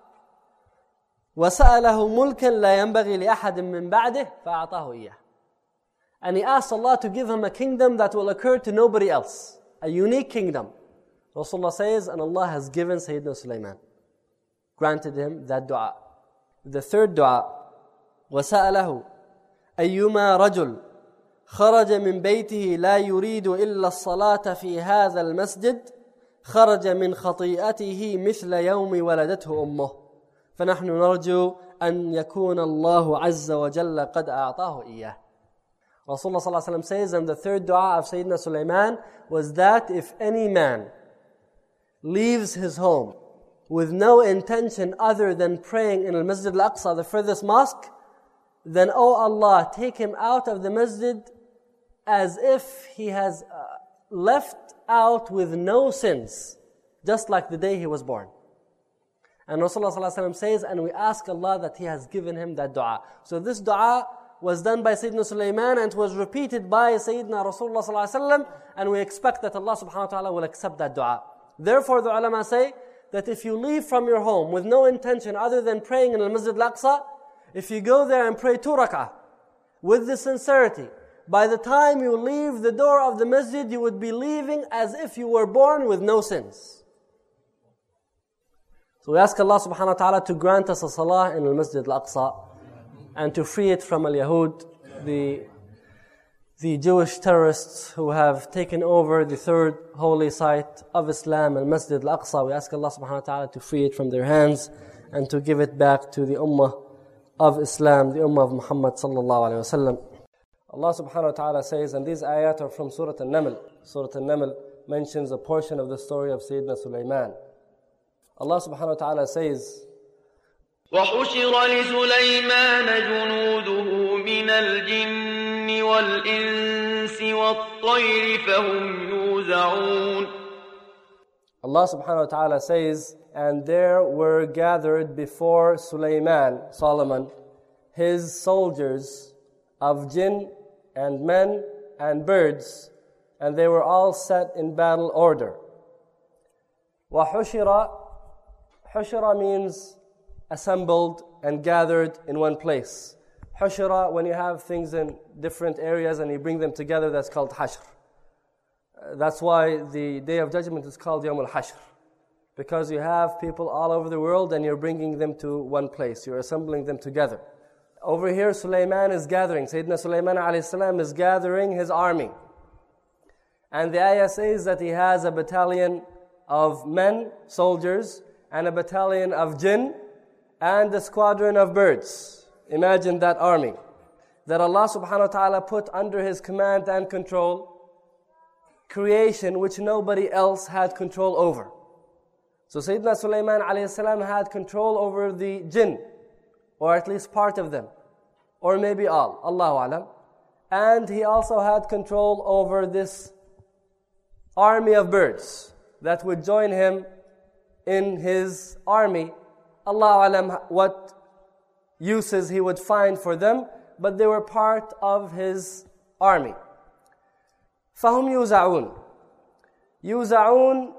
وَسَأَلَهُ مُلْكًا لَا يَنْبَغِي لِأَحَدٍ مِّن بَعْدِهِ فَأَعْطَاهُ إِيَّهُ. And he asked Allah to give him a kingdom that will occur to nobody else. A unique kingdom. Rasulullah says, and Allah has given Sayyidina Sulaiman. Granted him that dua. The third dua, وَسَأَلَهُ أَيُّمَا رَجُلٍ خرج من بيته لا يريد إلا الصلاة في هذا المسجد خرج من خطيئته مثل يوم ولدته أمه فنحن نرجو أن يكون الله عز وجل قد أعطاه إياه. Rasulullah sallallahu alaihi wasallam says, and the third dua of Sayyidina Sulaiman was that if any man leaves his home with no intention other than praying in al-Masjid al-Aqsa, the furthest mosque, then, O Allah, take him out of the masjid as if he has uh, left out with no sins, just like the day he was born. And Rasulullah sallallahu alaihi wasallam says, and we ask Allah that He has given him that dua. So this dua was done by Sayyidina Sulaiman and was repeated by Sayyidina Rasulullah sallallahu alaihi wasallam, and we expect that Allah subhanahu wa ta'ala will accept that dua. Therefore, the ulama say that if you leave from your home with no intention other than praying in al-Masjid al-Aqsa, if you go there and pray two rak'ah with the sincerity, by the time you leave the door of the masjid, you would be leaving as if you were born with no sins. So we ask Allah subhanahu wa ta'ala to grant us a salah in al-Masjid al-Aqsa and to free it from al-Yahud, the, the Jewish terrorists who have taken over the third holy site of Islam, al-Masjid al-Aqsa. We ask Allah subhanahu wa ta'ala to free it from their hands and to give it back to the ummah of Islam, the ummah of Muhammad sallallahu alayhi wa sallam. Allah subhanahu wa ta'ala says, and these ayat are from Surah An-Naml. Surah An-Naml mentions a portion of the story of Sayyidina Sulaiman. Allah subhanahu wa ta'ala says, وحشر لسليمان جنوده من الجن والإنس والطير فهم يوزعون. Allah subhanahu wa ta'ala says, and there were gathered before Sulaiman, Solomon, his soldiers of jinn and men and birds, and they were all set in battle order. وَحُشِرَ Hushira means assembled and gathered in one place. Hushira, when you have things in different areas and you bring them together, that's called hashr. That's why the Day of Judgment is called Yawm al-Hashr. Because you have people all over the world and you're bringing them to one place. You're assembling them together. Over here, Sulaiman is gathering. Sayyidina Sulaiman alayhi salam is gathering his army. And the ayah says that he has a battalion of men, soldiers, and a battalion of jinn, and a squadron of birds. Imagine that army that Allah subhanahu wa ta'ala put under His command and control, creation which nobody else had control over. So Sayyidina Sulaiman alayhi salam had control over the jinn, or at least part of them, or maybe all, Allahu alam. And he also had control over this army of birds that would join him in his army. Allahu alam what uses he would find for them, but they were part of his army. فَهُمْ يُوزَعُونَ يُوزَعُونَ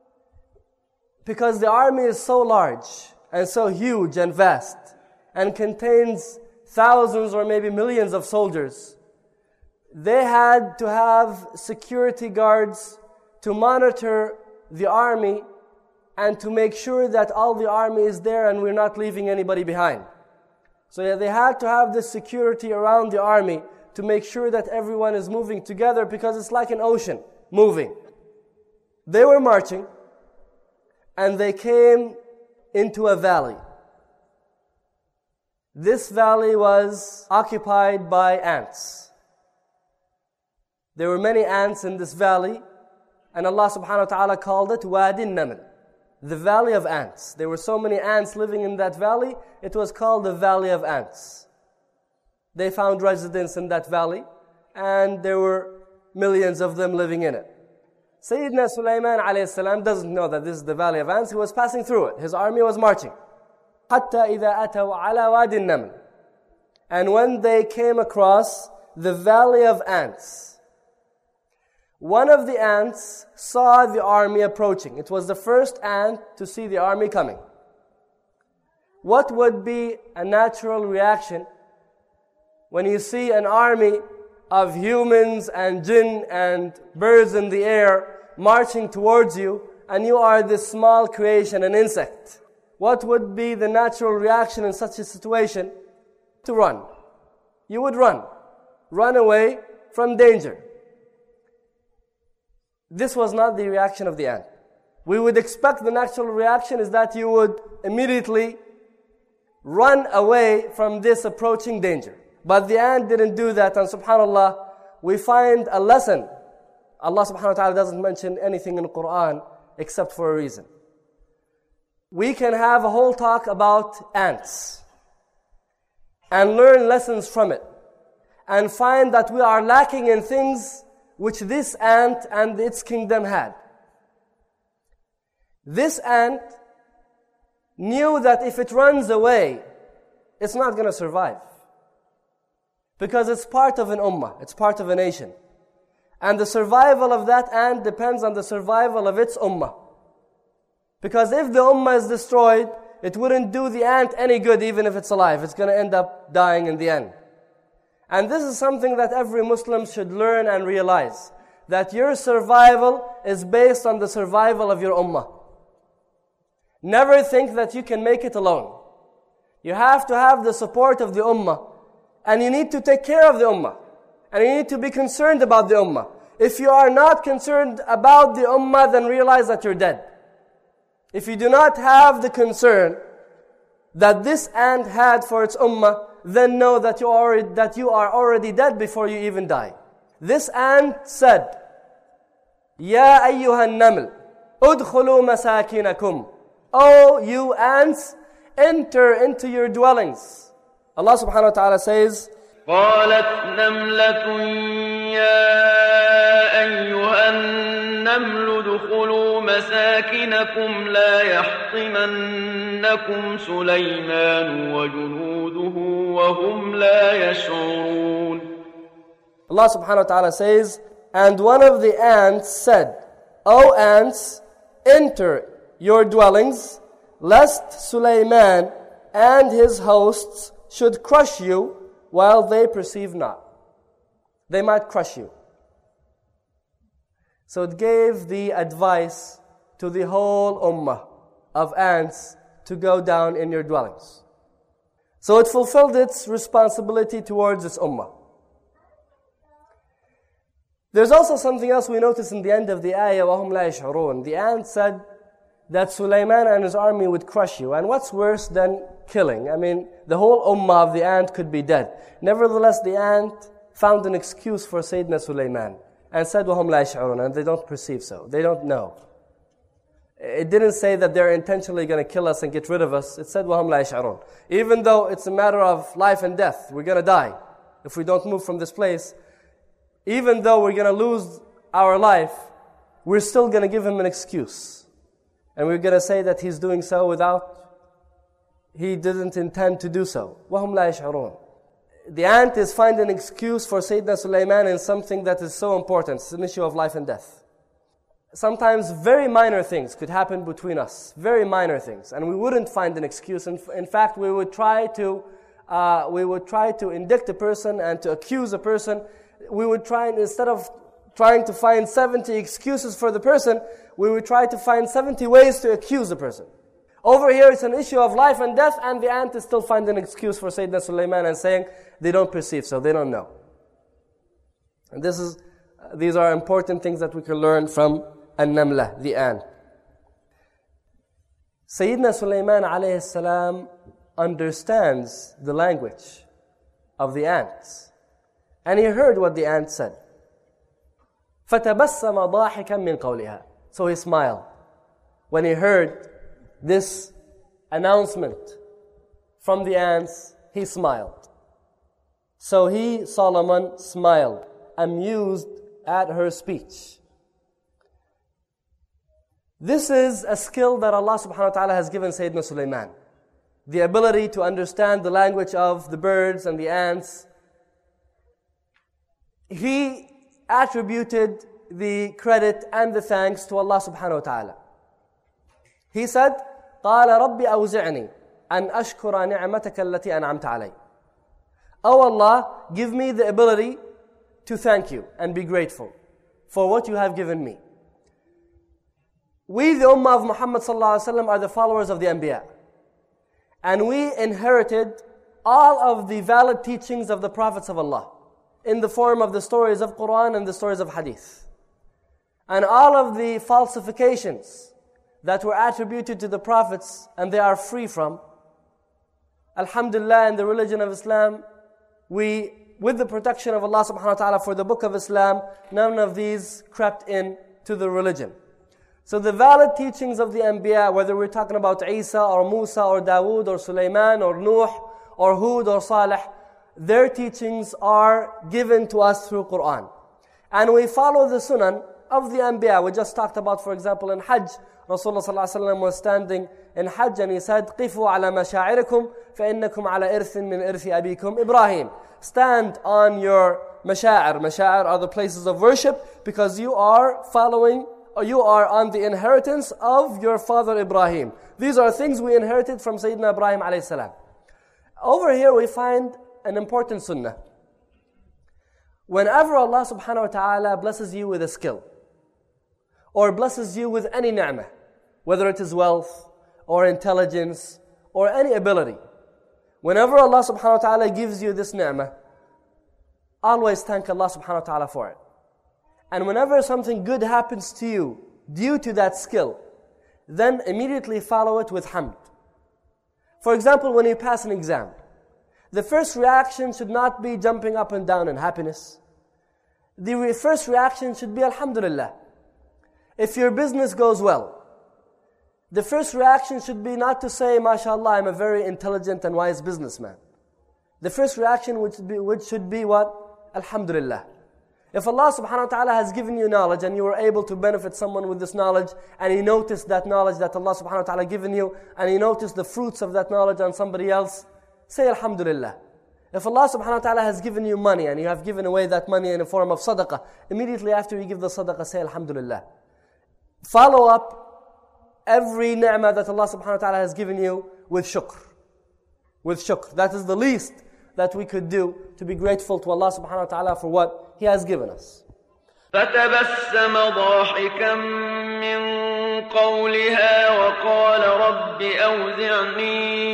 because the army is so large and so huge and vast and contains thousands or maybe millions of soldiers. They had to have security guards to monitor the army and to make sure that all the army is there and we're not leaving anybody behind. So yeah, they had to have this security around the army to make sure that everyone is moving together, because it's like an ocean moving. They were marching, and they came into a valley. This valley was occupied by ants. There were many ants in this valley, and Allah subhanahu wa ta'ala called it Wadi Naml, the valley of ants. There were so many ants living in that valley, it was called the valley of ants. They found residence in that valley, and there were millions of them living in it. Sayyidina Sulaiman alayhi salam doesn't know that this is the valley of ants. He was passing through it. His army was marching. حَتَّى إِذَا أَتَوْا عَلَى وَادِ النَّمْلِ. And when they came across the valley of ants, one of the ants saw the army approaching. It was the first ant to see the army coming. What would be a natural reaction when you see an army of humans and jinn and birds in the air marching towards you, and you are this small creation, an insect? What would be the natural reaction in such a situation? To run. You would run. Run away from danger. This was not the reaction of the ant. We would expect the natural reaction is that you would immediately run away from this approaching danger. But the ant didn't do that, and subhanAllah, we find a lesson. Allah subhanahu wa ta'ala doesn't mention anything in the Quran except for a reason. We can have a whole talk about ants and learn lessons from it, and find that we are lacking in things which this ant and its kingdom had. This ant knew that if it runs away, it's not going to survive. Because it's part of an ummah, it's part of a nation. And the survival of that ant depends on the survival of its ummah. Because if the ummah is destroyed, it wouldn't do the ant any good even if it's alive. It's going to end up dying in the end. And this is something that every Muslim should learn and realize. That your survival is based on the survival of your ummah. Never think that you can make it alone. You have to have the support of the ummah. And you need to take care of the ummah. And you need to be concerned about the ummah. If you are not concerned about the ummah, then realize that you're dead. If you do not have the concern that this ant had for its ummah, then know that you, already, that you are already dead before you even die. This ant said, Ya ayyuhan naml, udkhulu masakinakum. Oh, you ants, enter into your dwellings. Allah subhanahu wa ta'ala says, قالت نملة يا أيها النمل ادخلوا مساكنكم لا يحطمنكم سليمان وجنوده وهم لا يشعرون. Allah subhanahu wa ta'ala says, and one of the ants said, O ants, enter your dwellings, lest Sulaiman and his hosts should crush you while they perceive not. They might crush you. So it gave the advice to the whole ummah of ants to go down in your dwellings. So it fulfilled its responsibility towards its ummah. There's also something else we notice in the end of the ayah, وَهُمْ لَا يَشْعُرُونَ. The ant said that Sulaiman and his army would crush you. And what's worse than killing? I mean, the whole ummah of the ant could be dead. Nevertheless, the ant found an excuse for Sayyidina Sulaiman and said, وَهُمْ لَا يَشْعُرُونَ, and they don't perceive so. They don't know. It didn't say that they're intentionally going to kill us and get rid of us. It said, وَهُمْ لَا يَشْعُرُونَ. Even though it's a matter of life and death, we're going to die if we don't move from this place. Even though we're going to lose our life, we're still going to give him an excuse. And we're going to say that he's doing so without, he didn't intend to do so. وَهُمْ لَا يَشْعُرُونَ. The ant is finding an excuse for Sayyidina Sulaiman in something that is so important. It's an issue of life and death. Sometimes very minor things could happen between us. Very minor things. And we wouldn't find an excuse. In, in fact, we would try to uh, we would try to indict a person and to accuse a person. We would try, instead of trying to find seventy excuses for the person, we would try to find seventy ways to accuse the person. Over here, it's an issue of life and death, and the ant is still finding an excuse for Sayyidina Sulaiman and saying, they don't perceive, so they don't know. And this is, these are important things that we can learn from An-Namlah, the ant. Sayyidina Sulaiman alayhi salam understands the language of the ants. And he heard what the ant said. فَتَبَسَّمَ ضَاحِكًا مِنْ قَوْلِهَا. So he smiled when he heard this announcement from the ants. He smiled. So he, Solomon, smiled, amused at her speech. This is a skill that Allah subhanahu wa ta'ala has given Sayyidina Sulaiman. The ability to understand the language of the birds and the ants. He attributed the credit and the thanks to Allah subhanahu wa ta'ala. He said, قَالَ رَبِّ أَوْزِعْنِي أَنْ أَشْكُرَ نِعْمَتَكَ الَّتِي أَنْعَمْتَ عَلَيْهِ. Oh Allah, give me the ability to thank you and be grateful for what you have given me. We, the Ummah of Muhammad sallallahu alaihi wasallam, are the followers of the Anbiya. And we inherited all of the valid teachings of the prophets of Allah in the form of the stories of Quran and the stories of Hadith. And all of the falsifications that were attributed to the prophets and they are free from, alhamdulillah, in the religion of Islam, we, with the protection of Allah subhanahu wa ta'ala for the book of Islam, none of these crept in to the religion. So the valid teachings of the Anbiya, whether we're talking about Isa or Musa or Dawood or Sulaiman or Nuh or Hud or Salih, their teachings are given to us through Quran. And we follow the sunan of the Anbiya. We just talked about, for example, in Hajj, Rasulullah sallallahu alaihi wasallam was standing in Hajj and he said, قِفُوا عَلَى مَشَاعِرِكُمْ فَإِنَّكُمْ عَلَى إِرْثٍ مِّنْ إِرْثِ أَبِيكُمْ Ibrahim. Stand on your masha'ir. Masha'ir are the places of worship because you are following, or you are on the inheritance of your father Ibrahim. These are things we inherited from Sayyidina Ibrahim alayhi salam. Over here we find an important sunnah. Whenever Allah subhanahu wa ta'ala blesses you with a skill, or blesses you with any ni'mah, whether it is wealth, or intelligence, or any ability, whenever Allah subhanahu wa ta'ala gives you this ni'mah, always thank Allah subhanahu wa ta'ala for it. And whenever something good happens to you due to that skill, then immediately follow it with hamd. For example, when you pass an exam, the first reaction should not be jumping up and down in happiness. The re- first reaction should be alhamdulillah. If your business goes well, the first reaction should be not to say, mashallah, I'm a very intelligent and wise businessman. The first reaction which should be, which should be what? Alhamdulillah. If Allah subhanahu wa ta'ala has given you knowledge and you were able to benefit someone with this knowledge, and you notice that knowledge that Allah subhanahu wa ta'ala given you, and you notice the fruits of that knowledge on somebody else, say alhamdulillah. If Allah subhanahu wa ta'ala has given you money and you have given away that money in a form of sadaqah, immediately after you give the sadaqah, say alhamdulillah. Follow up every ni'mah that Allah subhanahu wa ta'ala has given you with shukr. With shukr. That is the least that we could do to be grateful to Allah subhanahu wa ta'ala for what He has given us. فتبسم ضاحكا من قولها وقال رب أوزعني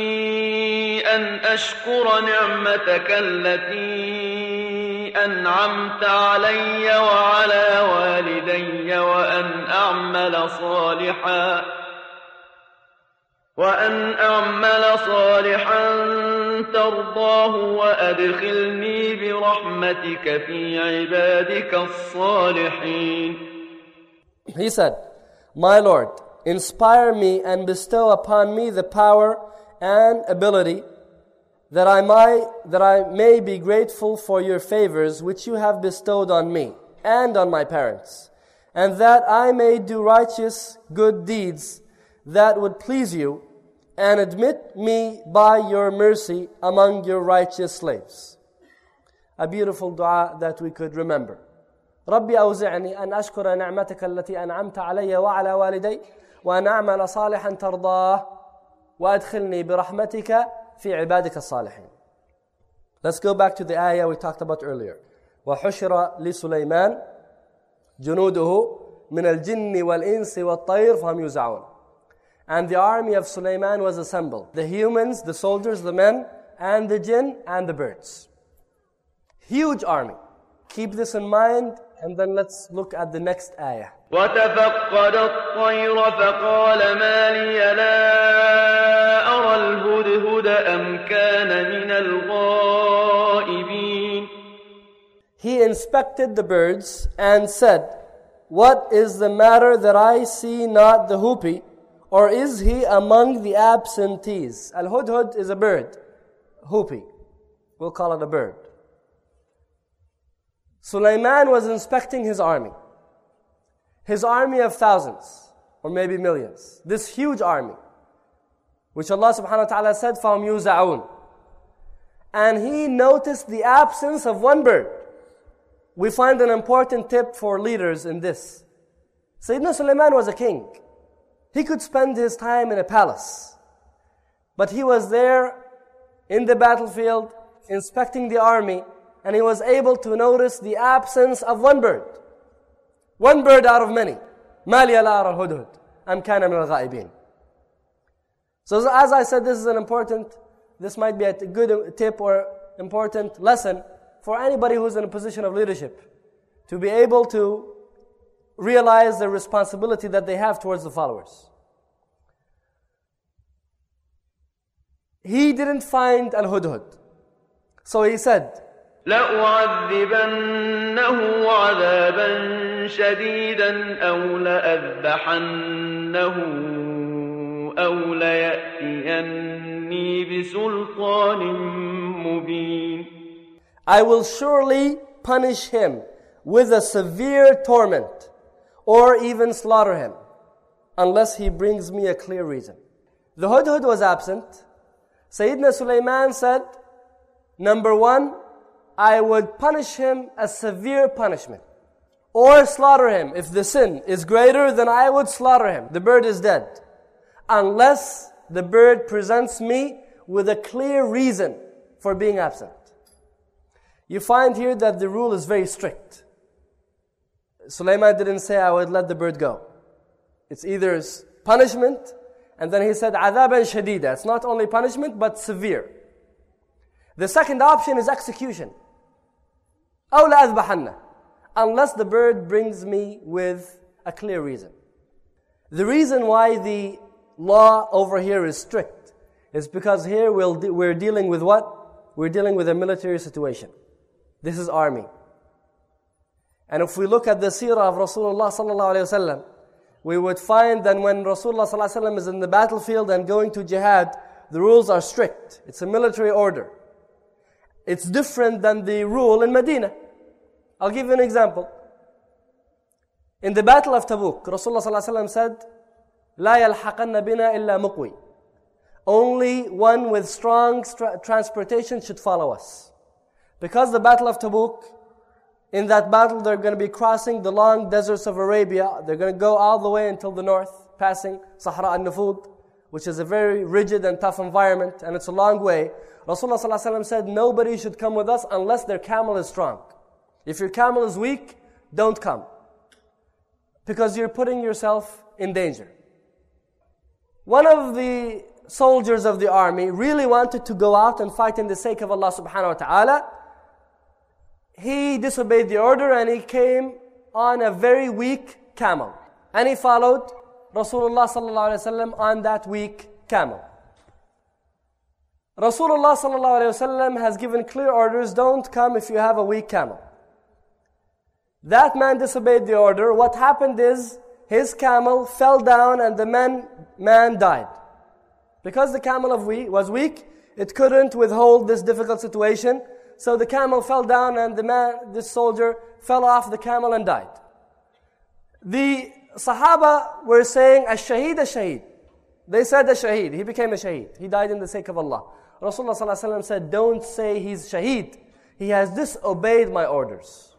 أن أشكر نعمتك التي أنعمت علي وعلى والدي وأن أعمل صالحا وأن أعمل صالحا ترضاه وأدخلني برحمتك في عبادك الصالحين. He said, My Lord, inspire me and bestow upon me the power and ability that I might, that I may be grateful for your favors which you have bestowed on me and on my parents, and that I may do righteous good deeds that would please you, and admit me by your mercy among your righteous slaves. A beautiful dua that we could remember. ربي أوزعني أن أشكر نعمتك التي أنعمت علي وعلى والدي وأن أعمل صالحا ترضاه وأدخلني برحمتك في عبادك الصالحين. Let's go back to the ayah we talked about earlier. وحشر لسليمان جنوده من الجن والإنس والطير فهم يوزعون. And the army of Sulaiman was assembled. The humans, the soldiers, the men, and the jinn, and the birds. Huge army. keep this in mind, and then let's look at the next ayah. وتفقد الطير فقال ما لي لا أرى الهدهد أم كان من الغائبين. He inspected the birds and said, what is the matter that I see not the hoopy, or is he among the absentees? Al-hudhud is a bird. Hoopy. We'll call it a bird. Sulaiman was inspecting his army. His army of thousands, or maybe millions. This huge army, which Allah subhanahu wa ta'ala said, فَهُمْ يُوزَعُونَ. And he noticed the absence of one bird. We find an important tip for leaders in this. Sayyidina Sulaiman was a king. He could spend his time in a palace. But he was there in the battlefield, inspecting the army, and he was able to notice the absence of one bird. One bird out of many. مَا لِيَ لَا أَرَى الْهُدْهُدْ أَمْ كَانَ مِنَ الْغَائِبِينَ. So as I said, this is an important, this might be a good tip or important lesson for anybody who's in a position of leadership, to be able to realize the responsibility that they have towards the followers. He didn't find Al-Hudhud. So he said, لأعذبنه عذابا شديدا أو لأذبحنه أو ليأتيني بسلطان مبين. I will surely punish him with a severe torment, or even slaughter him, unless he brings me a clear reason. The Hudhud was absent. Sayyidina Sulaiman said, number one, I would punish him a severe punishment, or slaughter him. If the sin is greater, then I would slaughter him. The bird is dead. Unless the bird presents me with a clear reason for being absent. You find here that the rule is very strict. Sulaiman didn't say, I would let the bird go. It's either punishment, and then he said, عَذَابًا شَدِيدًا. It's not only punishment, but severe. The second option is execution. أَوْ لَأَذْبَحَنَّ. Unless the bird brings me with a clear reason. The reason why the law over here is strict is because here we'll de- we're dealing with what? We're dealing with a military situation. This is army. And if we look at the seerah of Rasulullah sallallahu alayhi wasallam, we would find that when Rasulullah sallallahu alayhi wasallam is in the battlefield and going to jihad, the rules are strict. It's a military order. It's different than the rule in Medina. I'll give you an example. In the Battle of Tabuk, Rasulullah sallallahu alayhi wasallam said, لا يلحقن بنا إلا مقوي. Only one with strong tra- transportation should follow us. Because the Battle of Tabuk, in that battle they're going to be crossing the long deserts of Arabia. They're going to go all the way until the north, passing Sahara al-Nufud, which is a very rigid and tough environment, and it's a long way. Rasulullah sallallahu alaihi wasallam said, nobody should come with us unless their camel is strong. If your camel is weak, don't come. Because you're putting yourself in danger. One of the soldiers of the army really wanted to go out and fight in the sake of Allah subhanahu wa ta'ala. He disobeyed the order and he came on a very weak camel. And he followed Rasulullah sallallahu alayhi wa sallam on that weak camel. Rasulullah sallallahu alayhi wa sallam has given clear orders, don't come if you have a weak camel. That man disobeyed the order. What happened is, his camel fell down and the man, man died. Because the camel of we, was weak, it couldn't withhold this difficult situation. So the camel fell down and the man, this soldier, fell off the camel and died. The Sahaba were saying, Ash-Shaheed, Ash-Shaheed. They said Ash-Shaheed. He became a Shaheed. He died in the sake of Allah. Rasulullah sallallahu alaihi wasallam said, don't say he's Shaheed. He has disobeyed my orders.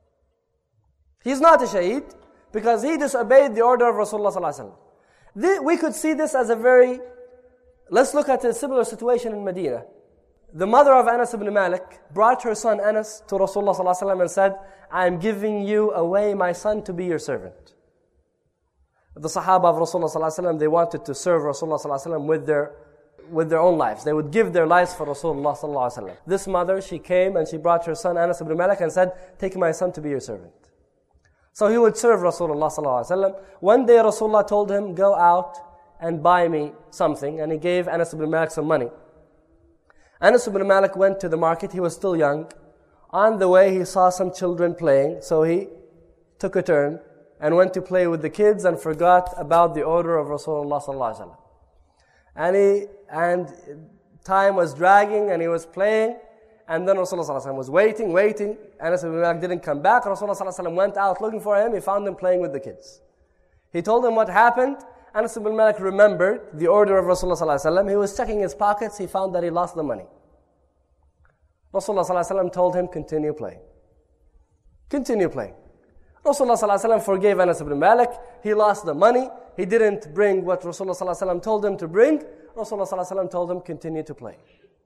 He's not a Shaheed because he disobeyed the order of Rasulullah sallallahu alaihi wasallam. We could see this as a very, let's look at a similar situation in Medina. The mother of Anas ibn Malik brought her son Anas to Rasulullah sallallahu alaihi wasallam and said, I'm giving you away my son to be your servant. The Sahaba of Rasulullah sallallahu alaihi wasallam, they wanted to serve Rasulullah sallallahu alaihi wasallam with their with their own lives. They would give their lives for Rasulullah sallallahu alaihi wasallam. This mother, she came and she brought her son Anas ibn Malik and said, take my son to be your servant. So he would serve Rasulullah sallallahu alaihi wasallam. One day Rasulullah told him, go out and buy me something. And he gave Anas ibn Malik some money. Anas ibn Malik went to the market. He was still young. On the way, he saw some children playing. So he took a turn and went to play with the kids and forgot about the order of Rasulullah sallallahu alaihi wasallam. And he, and time was dragging and he was playing. And then Rasulullah sallallahu alaihi wasallam was waiting, waiting. Anas ibn Malik didn't come back. Rasulullah sallallahu alaihi wasallam went out looking for him. He found him playing with the kids. He told him what happened. Anas ibn Malik remembered the order of Rasulullah sallallahu alaihi wasallam. He was checking his pockets. He found that he lost the money. Rasulullah sallallahu alaihi wasallam told him, continue playing. Continue playing. Rasulullah sallallahu alaihi wasallam forgave Anas ibn Malik. He lost the money. He didn't bring what Rasulullah sallallahu alaihi wasallam told him to bring. Rasulullah sallallahu alaihi wasallam told him, continue to play.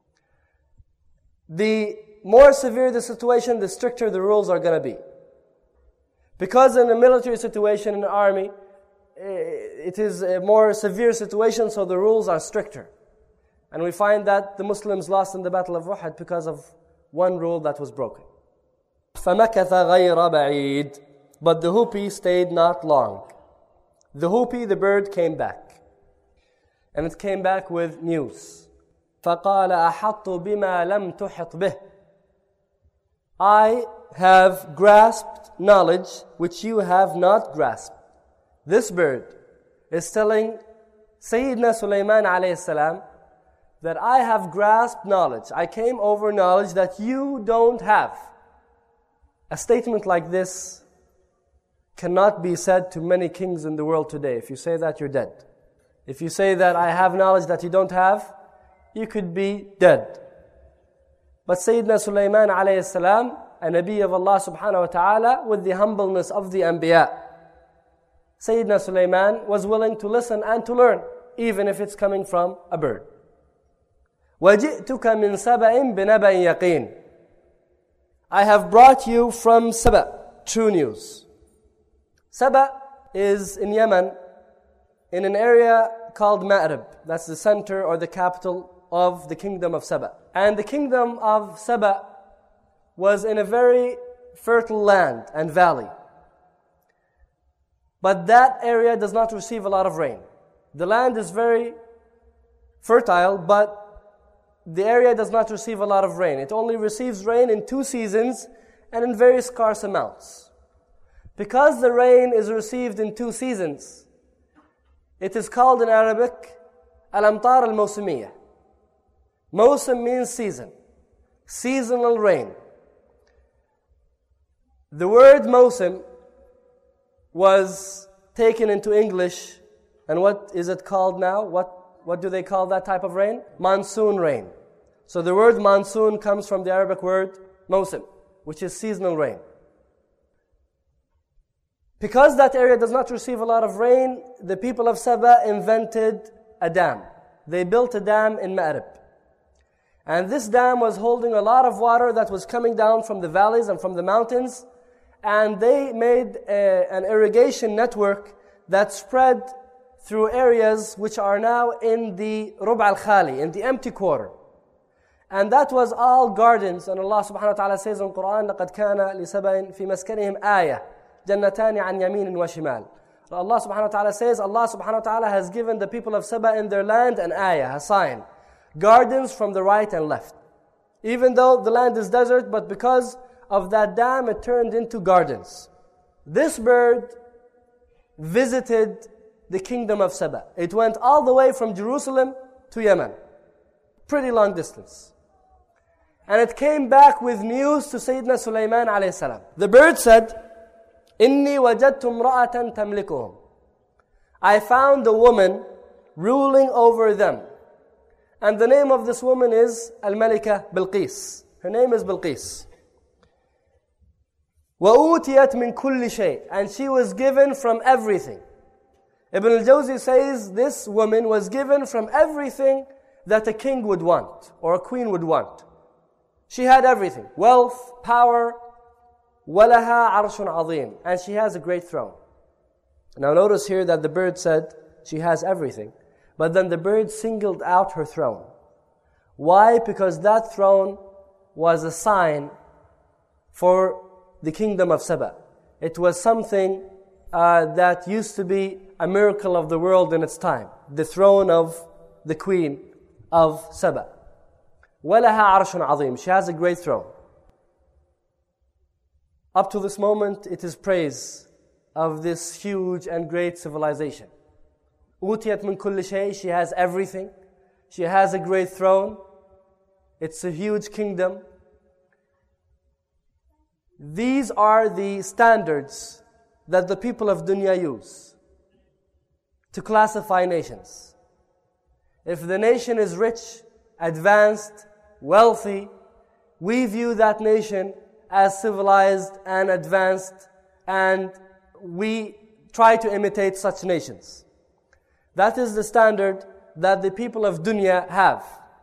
The more severe the situation, the stricter the rules are going to be. Because in a military situation, in the army, it is a more severe situation, so the rules are stricter. And we find that the Muslims lost in the Battle of Uhud because of one rule that was broken. فَمَكَثَ غَيْرَ بَعِيدٍ. But the hoopy stayed not long. The hoopy, the bird, came back. And it came back with news. فَقَالَ أَحَطُّ بِمَا لَمْ تُحِطْ بِهِ. I have grasped knowledge which you have not grasped. This bird is telling Sayyidina Sulaiman alayhi salam that I have grasped knowledge. I came over knowledge that you don't have. A statement like this cannot be said to many kings in the world today. If you say that, you're dead. If you say that I have knowledge that you don't have, you could be dead. But Sayyidina Sulaiman alayhi salam, a Nabi of Allah subhanahu wa ta'ala, with the humbleness of the Anbiya, Sayyidina Sulaiman was willing to listen and to learn, even if it's coming from a bird. وَجِئْتُكَ مِنْ سَبَإٍ بِنَبَإٍ يَقِينٍ. I have brought you from Saba, true news. Saba is in Yemen, in an area called Ma'rib. That's the center or the capital of the kingdom of Saba. And the kingdom of Saba was in a very fertile land and valley. But that area does not receive a lot of rain. The land is very fertile, but the area does not receive a lot of rain. It only receives rain in two seasons and in very scarce amounts. Because the rain is received in two seasons, it is called in Arabic al-amtar al-mawsimiyah. Mawsim means season, seasonal rain. The word mawsim was taken into English, and what is it called now? What What do they call that type of rain? Monsoon rain. So the word monsoon comes from the Arabic word mawsim, which is seasonal rain. Because that area does not receive a lot of rain, the people of Saba invented a dam. They built a dam in Ma'rib. And this dam was holding a lot of water that was coming down from the valleys and from the mountains. And they made a, an irrigation network that spread through areas which are now in the Rub' al-Khali, in the empty quarter. And that was all gardens. And Allah subhanahu wa ta'ala says in the Quran, لَقَدْ كَانَ لِسَبَإٍ فِي مَسْكَنِهِمْ آيَةً جَنَّتَانِ عَنْ يَمِينٍ وَشِمَالٍ. Allah subhanahu wa ta'ala says, Allah subhanahu wa ta'ala has given the people of Saba in their land an ayah, a sign. Gardens from the right and left. Even though the land is desert, but because of that dam, it turned into gardens. This bird visited the kingdom of Saba. It went all the way from Jerusalem to Yemen. Pretty long distance. And it came back with news to Sayyidina Sulaiman alayhi salam. The bird said, إِنِّي وَجَدْتُ امْرَأَةً تَمْلِكُهُمْ. I found a woman ruling over them. And the name of this woman is Al-Malika Bilqis. Her name is Bilqis. وَأُوتِيَتْ مِنْ كُلِّ شَيْءٍ. And she was given from everything. Ibn al-Jawzi says this woman was given from everything that a king would want or a queen would want. She had everything. Wealth, power, وَلَهَا عَرْشٌ عَظِيمٌ. And she has a great throne. Now notice here that the bird said she has everything. But then the bird singled out her throne. Why? Because that throne was a sign for the kingdom of Saba. It was something uh, that used to be a miracle of the world in its time. The throne of the queen of Saba. وَلَهَا عَرْشٌ عَظِيمٌ. She has a great throne. Up to this moment, it is praise of this huge and great civilization. أُوتِيَتْ مِنْ كُلِّ شَيْءٍ. She has everything. She has a great throne. It's a huge kingdom. These are the standards that the people of dunya use to classify nations. If the nation is rich, advanced, wealthy, we view that nation as civilized and advanced, and we try to imitate such nations. That is the standard that the people of dunya have.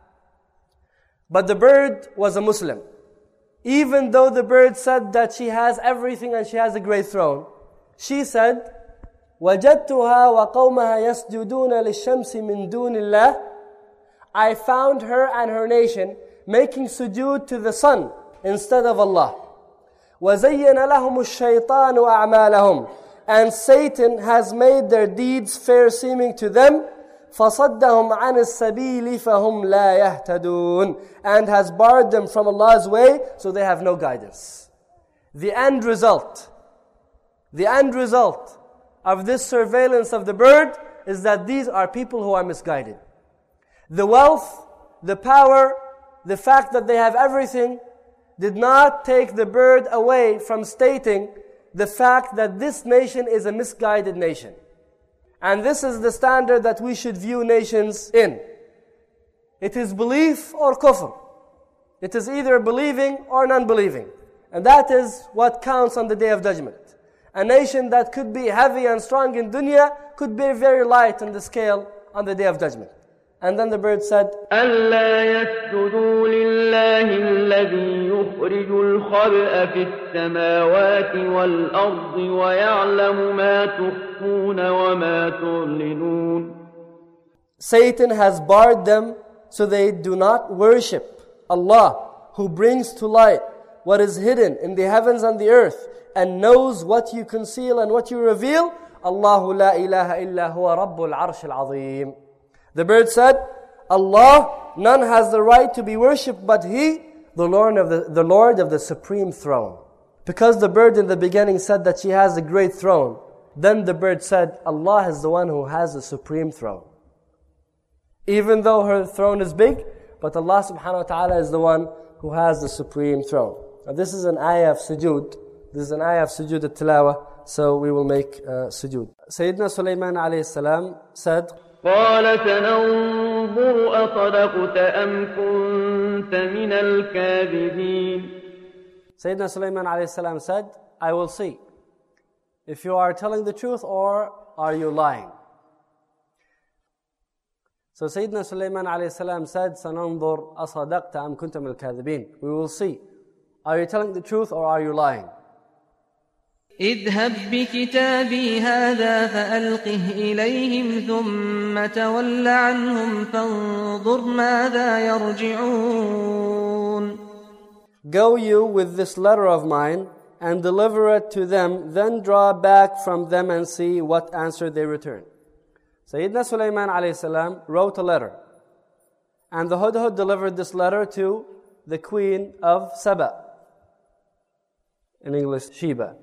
But the bird was a Muslim. Even though the bird said that she has everything and she has a great throne, she said, وَجَدْتُهَا وَقَوْمَهَا يَسْجُدُونَ لِلشَّمْسِ مِن دُونِ اللَّهِ. I found her and her nation making sujood to the sun instead of Allah. وَزَيَّنَ لَهُمُ الشَّيْطَانُ أَعْمَالَهُمْ. And Satan has made their deeds fair seeming to them. فَصَدَّهُمْ عَنِ السَّبِيلِ فَهُمْ لَا يَهْتَدُونَ. And has barred them from Allah's way, so they have no guidance. The end result, the end result of this surveillance of the bird is that these are people who are misguided. The wealth, the power, the fact that they have everything did not take the bird away from stating the fact that this nation is a misguided nation. And this is the standard that we should view nations in. It is belief or kufr. It is either believing or non-believing. And that is what counts on the Day of Judgment. A nation that could be heavy and strong in dunya could be very light on the scale on the Day of Judgment. And then the bird said, أَلَّا يَسْجُدُوا لِلَّهِ الَّذِي يُخْرِجُ الْخَبْءَ فِي السَّمَاوَاتِ وَالْأَرْضِ وَيَعْلَمُ مَا تُخْفُونَ وَمَا تُعْلِنُونَ. Satan has barred them so they do not worship Allah, who brings to light what is hidden in the heavens and the earth, and knows what you conceal and what you reveal. Allahu la ilaha illa huwa rabbul arsh al-azim. The bird said, Allah, none has the right to be worshipped but He, the Lord of the, the Lord of the supreme throne. Because the bird in the beginning said that she has a great throne, then the bird said, Allah is the one who has the supreme throne. Even though her throne is big, but Allah subhanahu wa ta'ala is the one who has the supreme throne. Now this is an ayah of sujood. This is an ayah of sujood al-tilawah, so we will make uh, sujood. Sayyidina Sulaiman alayhi salam said, قال سننظر أصدقت أم كنت من الكاذبين. Sayyidina Sulaiman alayhi salam said, I will see if you are telling the truth or are you lying. So Sayyidina Sulaiman alayhi salam said, سننظر أصدقت أم كنت من الكاذبين. We will see. Are you telling the truth or are you lying? اذهب بكتابي هذا فألقه إليهم ثم تول عنهم فانظر ماذا يرجعون. Go you with this letter of mine and deliver it to them, then draw back from them and see what answer they return. Sayyidina Sulaiman alayhi salam wrote a letter, and the Hudhud delivered this letter to the queen of Saba, in English Sheba.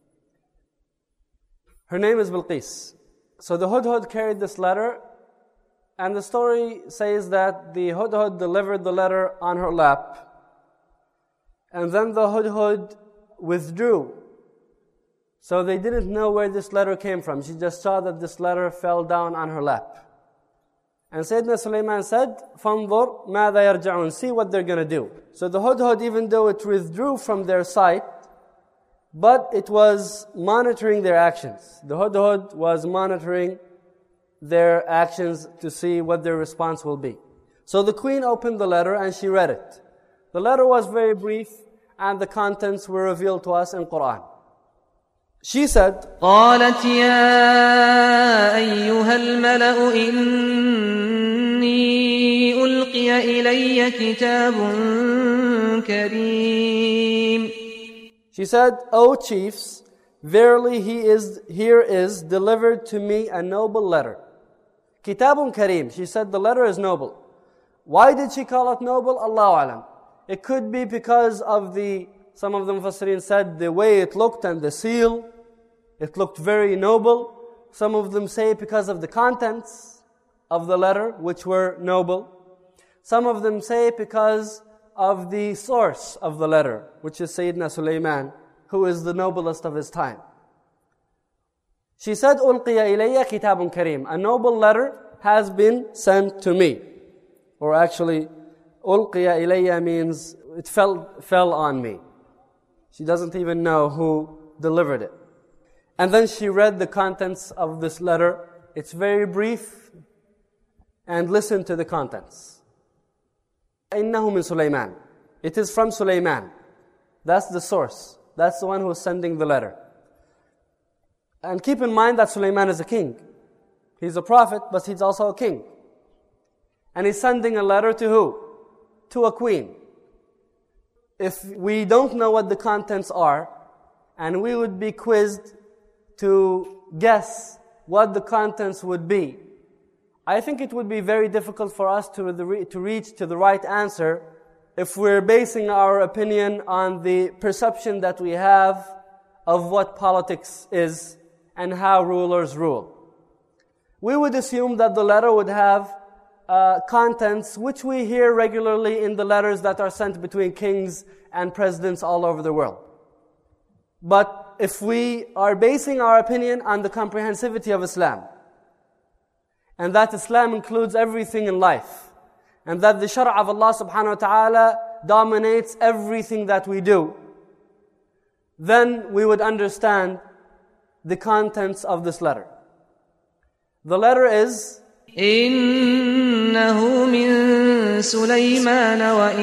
Her name is Bilqis. So the Hudhud carried this letter, and the story says that the Hudhud delivered the letter on her lap, and then the Hudhud withdrew. So they didn't know where this letter came from. She just saw that this letter fell down on her lap. And Sayyidina Sulaiman said, فَانظُرْ مَاذَا يَرْجَعُونَ. See what they're going to do. So the Hudhud, even though it withdrew from their sight, but it was monitoring their actions. The Hudhud was monitoring their actions to see what their response will be. So the queen opened the letter and she read it. The letter was very brief and the contents were revealed to us in Quran. She said, قالت يا أيها الملأ إني ألقي إلي كتاب كريم. She said, O chiefs, verily he is, here is delivered to me a noble letter. Kitabun Kareem. She said the letter is noble. Why did she call it noble? Allahu Alam. It could be because of the, some of the Mufassirin said, the way it looked and the seal. It looked very noble. Some of them say because of the contents of the letter, which were noble. Some of them say because of the source of the letter, which is Sayyidina Sulaiman, who is the noblest of his time. She said, أُلْقِيَ إِلَيَّ كِتَابٌ كَرِيمٌ. A noble letter has been sent to me. Or actually, أُلْقِيَ إِلَيَّ means it fell, fell on me. She doesn't even know who delivered it. And then she read the contents of this letter. It's very brief. And listen to the contents. إِنَّهُ مِن Sulaiman. It is from Sulaiman. That's the source. That's the one who is sending the letter. And keep in mind that Sulaiman is a king. He's a prophet, but he's also a king. And he's sending a letter to who? To a queen. If we don't know what the contents are, and we would be quizzed to guess what the contents would be, I think it would be very difficult for us to, the, to reach to the right answer if we're basing our opinion on the perception that we have of what politics is and how rulers rule. We would assume that the letter would have uh, contents which we hear regularly in the letters that are sent between kings and presidents all over the world. But if we are basing our opinion on the comprehensivity of Islam, and that Islam includes everything in life, and that the shara of Allah subhanahu wa ta'ala dominates everything that we do, then we would understand the contents of this letter. The letter is إنه من سليمان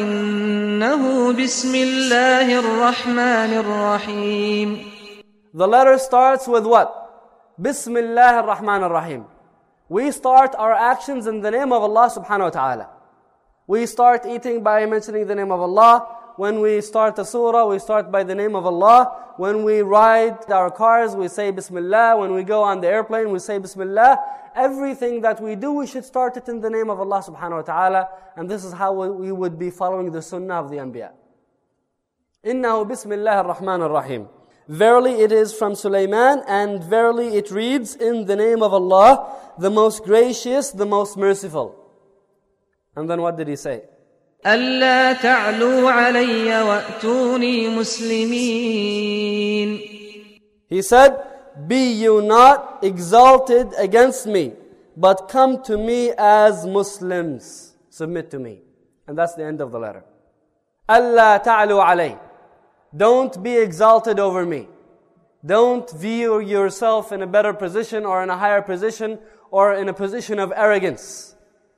وإنه بسم الله الرحمن الرحيم. The letter starts with what? Bismillah ar-Rahman ar-Rahim. We start our actions in the name of Allah subhanahu wa ta'ala. We start eating by mentioning the name of Allah. When we start a surah, we start by the name of Allah. When we ride our cars, we say Bismillah. When we go on the airplane, we say Bismillah. Everything that we do, we should start it in the name of Allah subhanahu wa ta'ala. And this is how we would be following the sunnah of the Anbiya. إِنَّهُ بِسْمِ اللَّهِ الرَّحْمَنِ الرَّحِيمِ. Verily it is from Sulaiman, and verily it reads, in the name of Allah, the most gracious, the most merciful. And then what did he say? ألا تعلوا علي وأتوني مسلمين. He said, be you not exalted against me, but come to me as Muslims. Submit to me. And that's the end of the letter. ألا تعلوا علي. Don't be exalted over me. Don't view yourself in a better position or in a higher position or in a position of arrogance.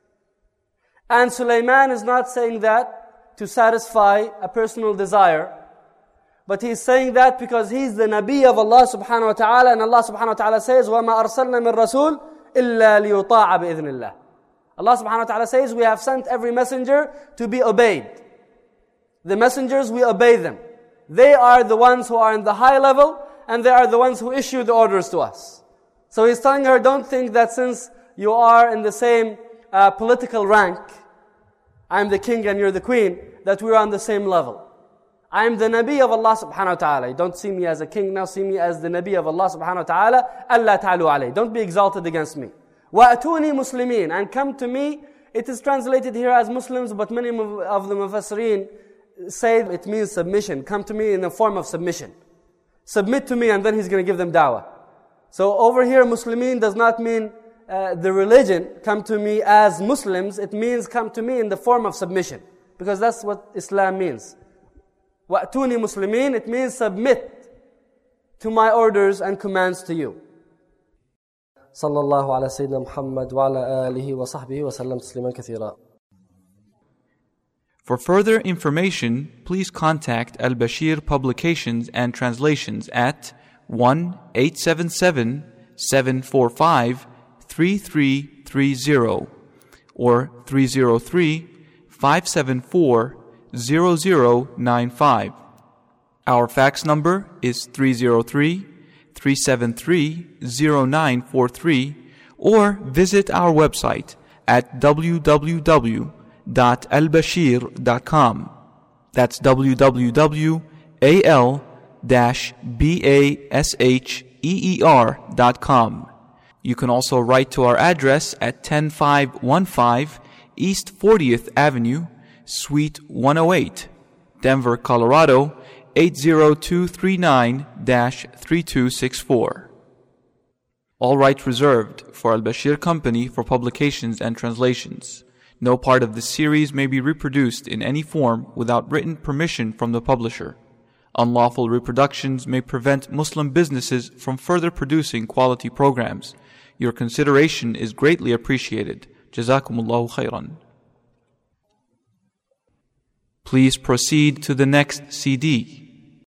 And Sulaiman is not saying that to satisfy a personal desire, but he's saying that because he's the Nabi of Allah subhanahu wa ta'ala, and Allah subhanahu wa ta'ala says, وَمَا أَرْسَلْنَا مِن رَسُولٍ إِلَّا لِيُطَاعَ بِإِذْنِ اللَّهِ. Allah subhanahu wa ta'ala says, we have sent every messenger to be obeyed. The messengers, we obey them. They are the ones who are in the high level, and they are the ones who issue the orders to us. So he's telling her, don't think that since you are in the same uh, political rank, I'm the king and you're the queen, that we're on the same level. I'm the Nabi of Allah subhanahu wa ta'ala. Don't see me as a king, now see me as the Nabi of Allah subhanahu wa ta'ala. Allah ta'alu alayh. Don't be exalted against me. وَأَتُونِي مُسْلِمِينَ. And come to me. It is translated here as Muslims, but many of the Mufassirin say it means submission. Come to me in the form of submission. Submit to me, and then he's going to give them da'wah. So over here, Muslimin does not mean uh, the religion, come to me as Muslims. It means come to me in the form of submission. Because that's what Islam means. وَأْتُونِي مُسْلِمِينَ. It means submit to my orders and commands to you. Sallallahu ala Sayyidina Muhammad wa ala alihi wa sahbihi wa sallam tasliman kathira. For further information, please contact Al-Bashir Publications and Translations at one eight seven seven, seven four five, three three three zero or three zero three, five seven four, zero zero nine five. Our fax number is three zero three, three seven three, zero nine four three, or visit our website at w w w dot al bashir dot com. That's w w w dot al basheer dot com. You can also write to our address at ten five fifteen East fortieth Avenue, Suite one oh eight, Denver, Colorado eight zero two three nine dash three two six four. All rights reserved for Al-Bashir Company for publications and translations. No part of this series may be reproduced in any form without written permission from the publisher. Unlawful reproductions may prevent Muslim businesses from further producing quality programs. Your consideration is greatly appreciated. Jazakumullahu khairan. Please proceed to the next C D.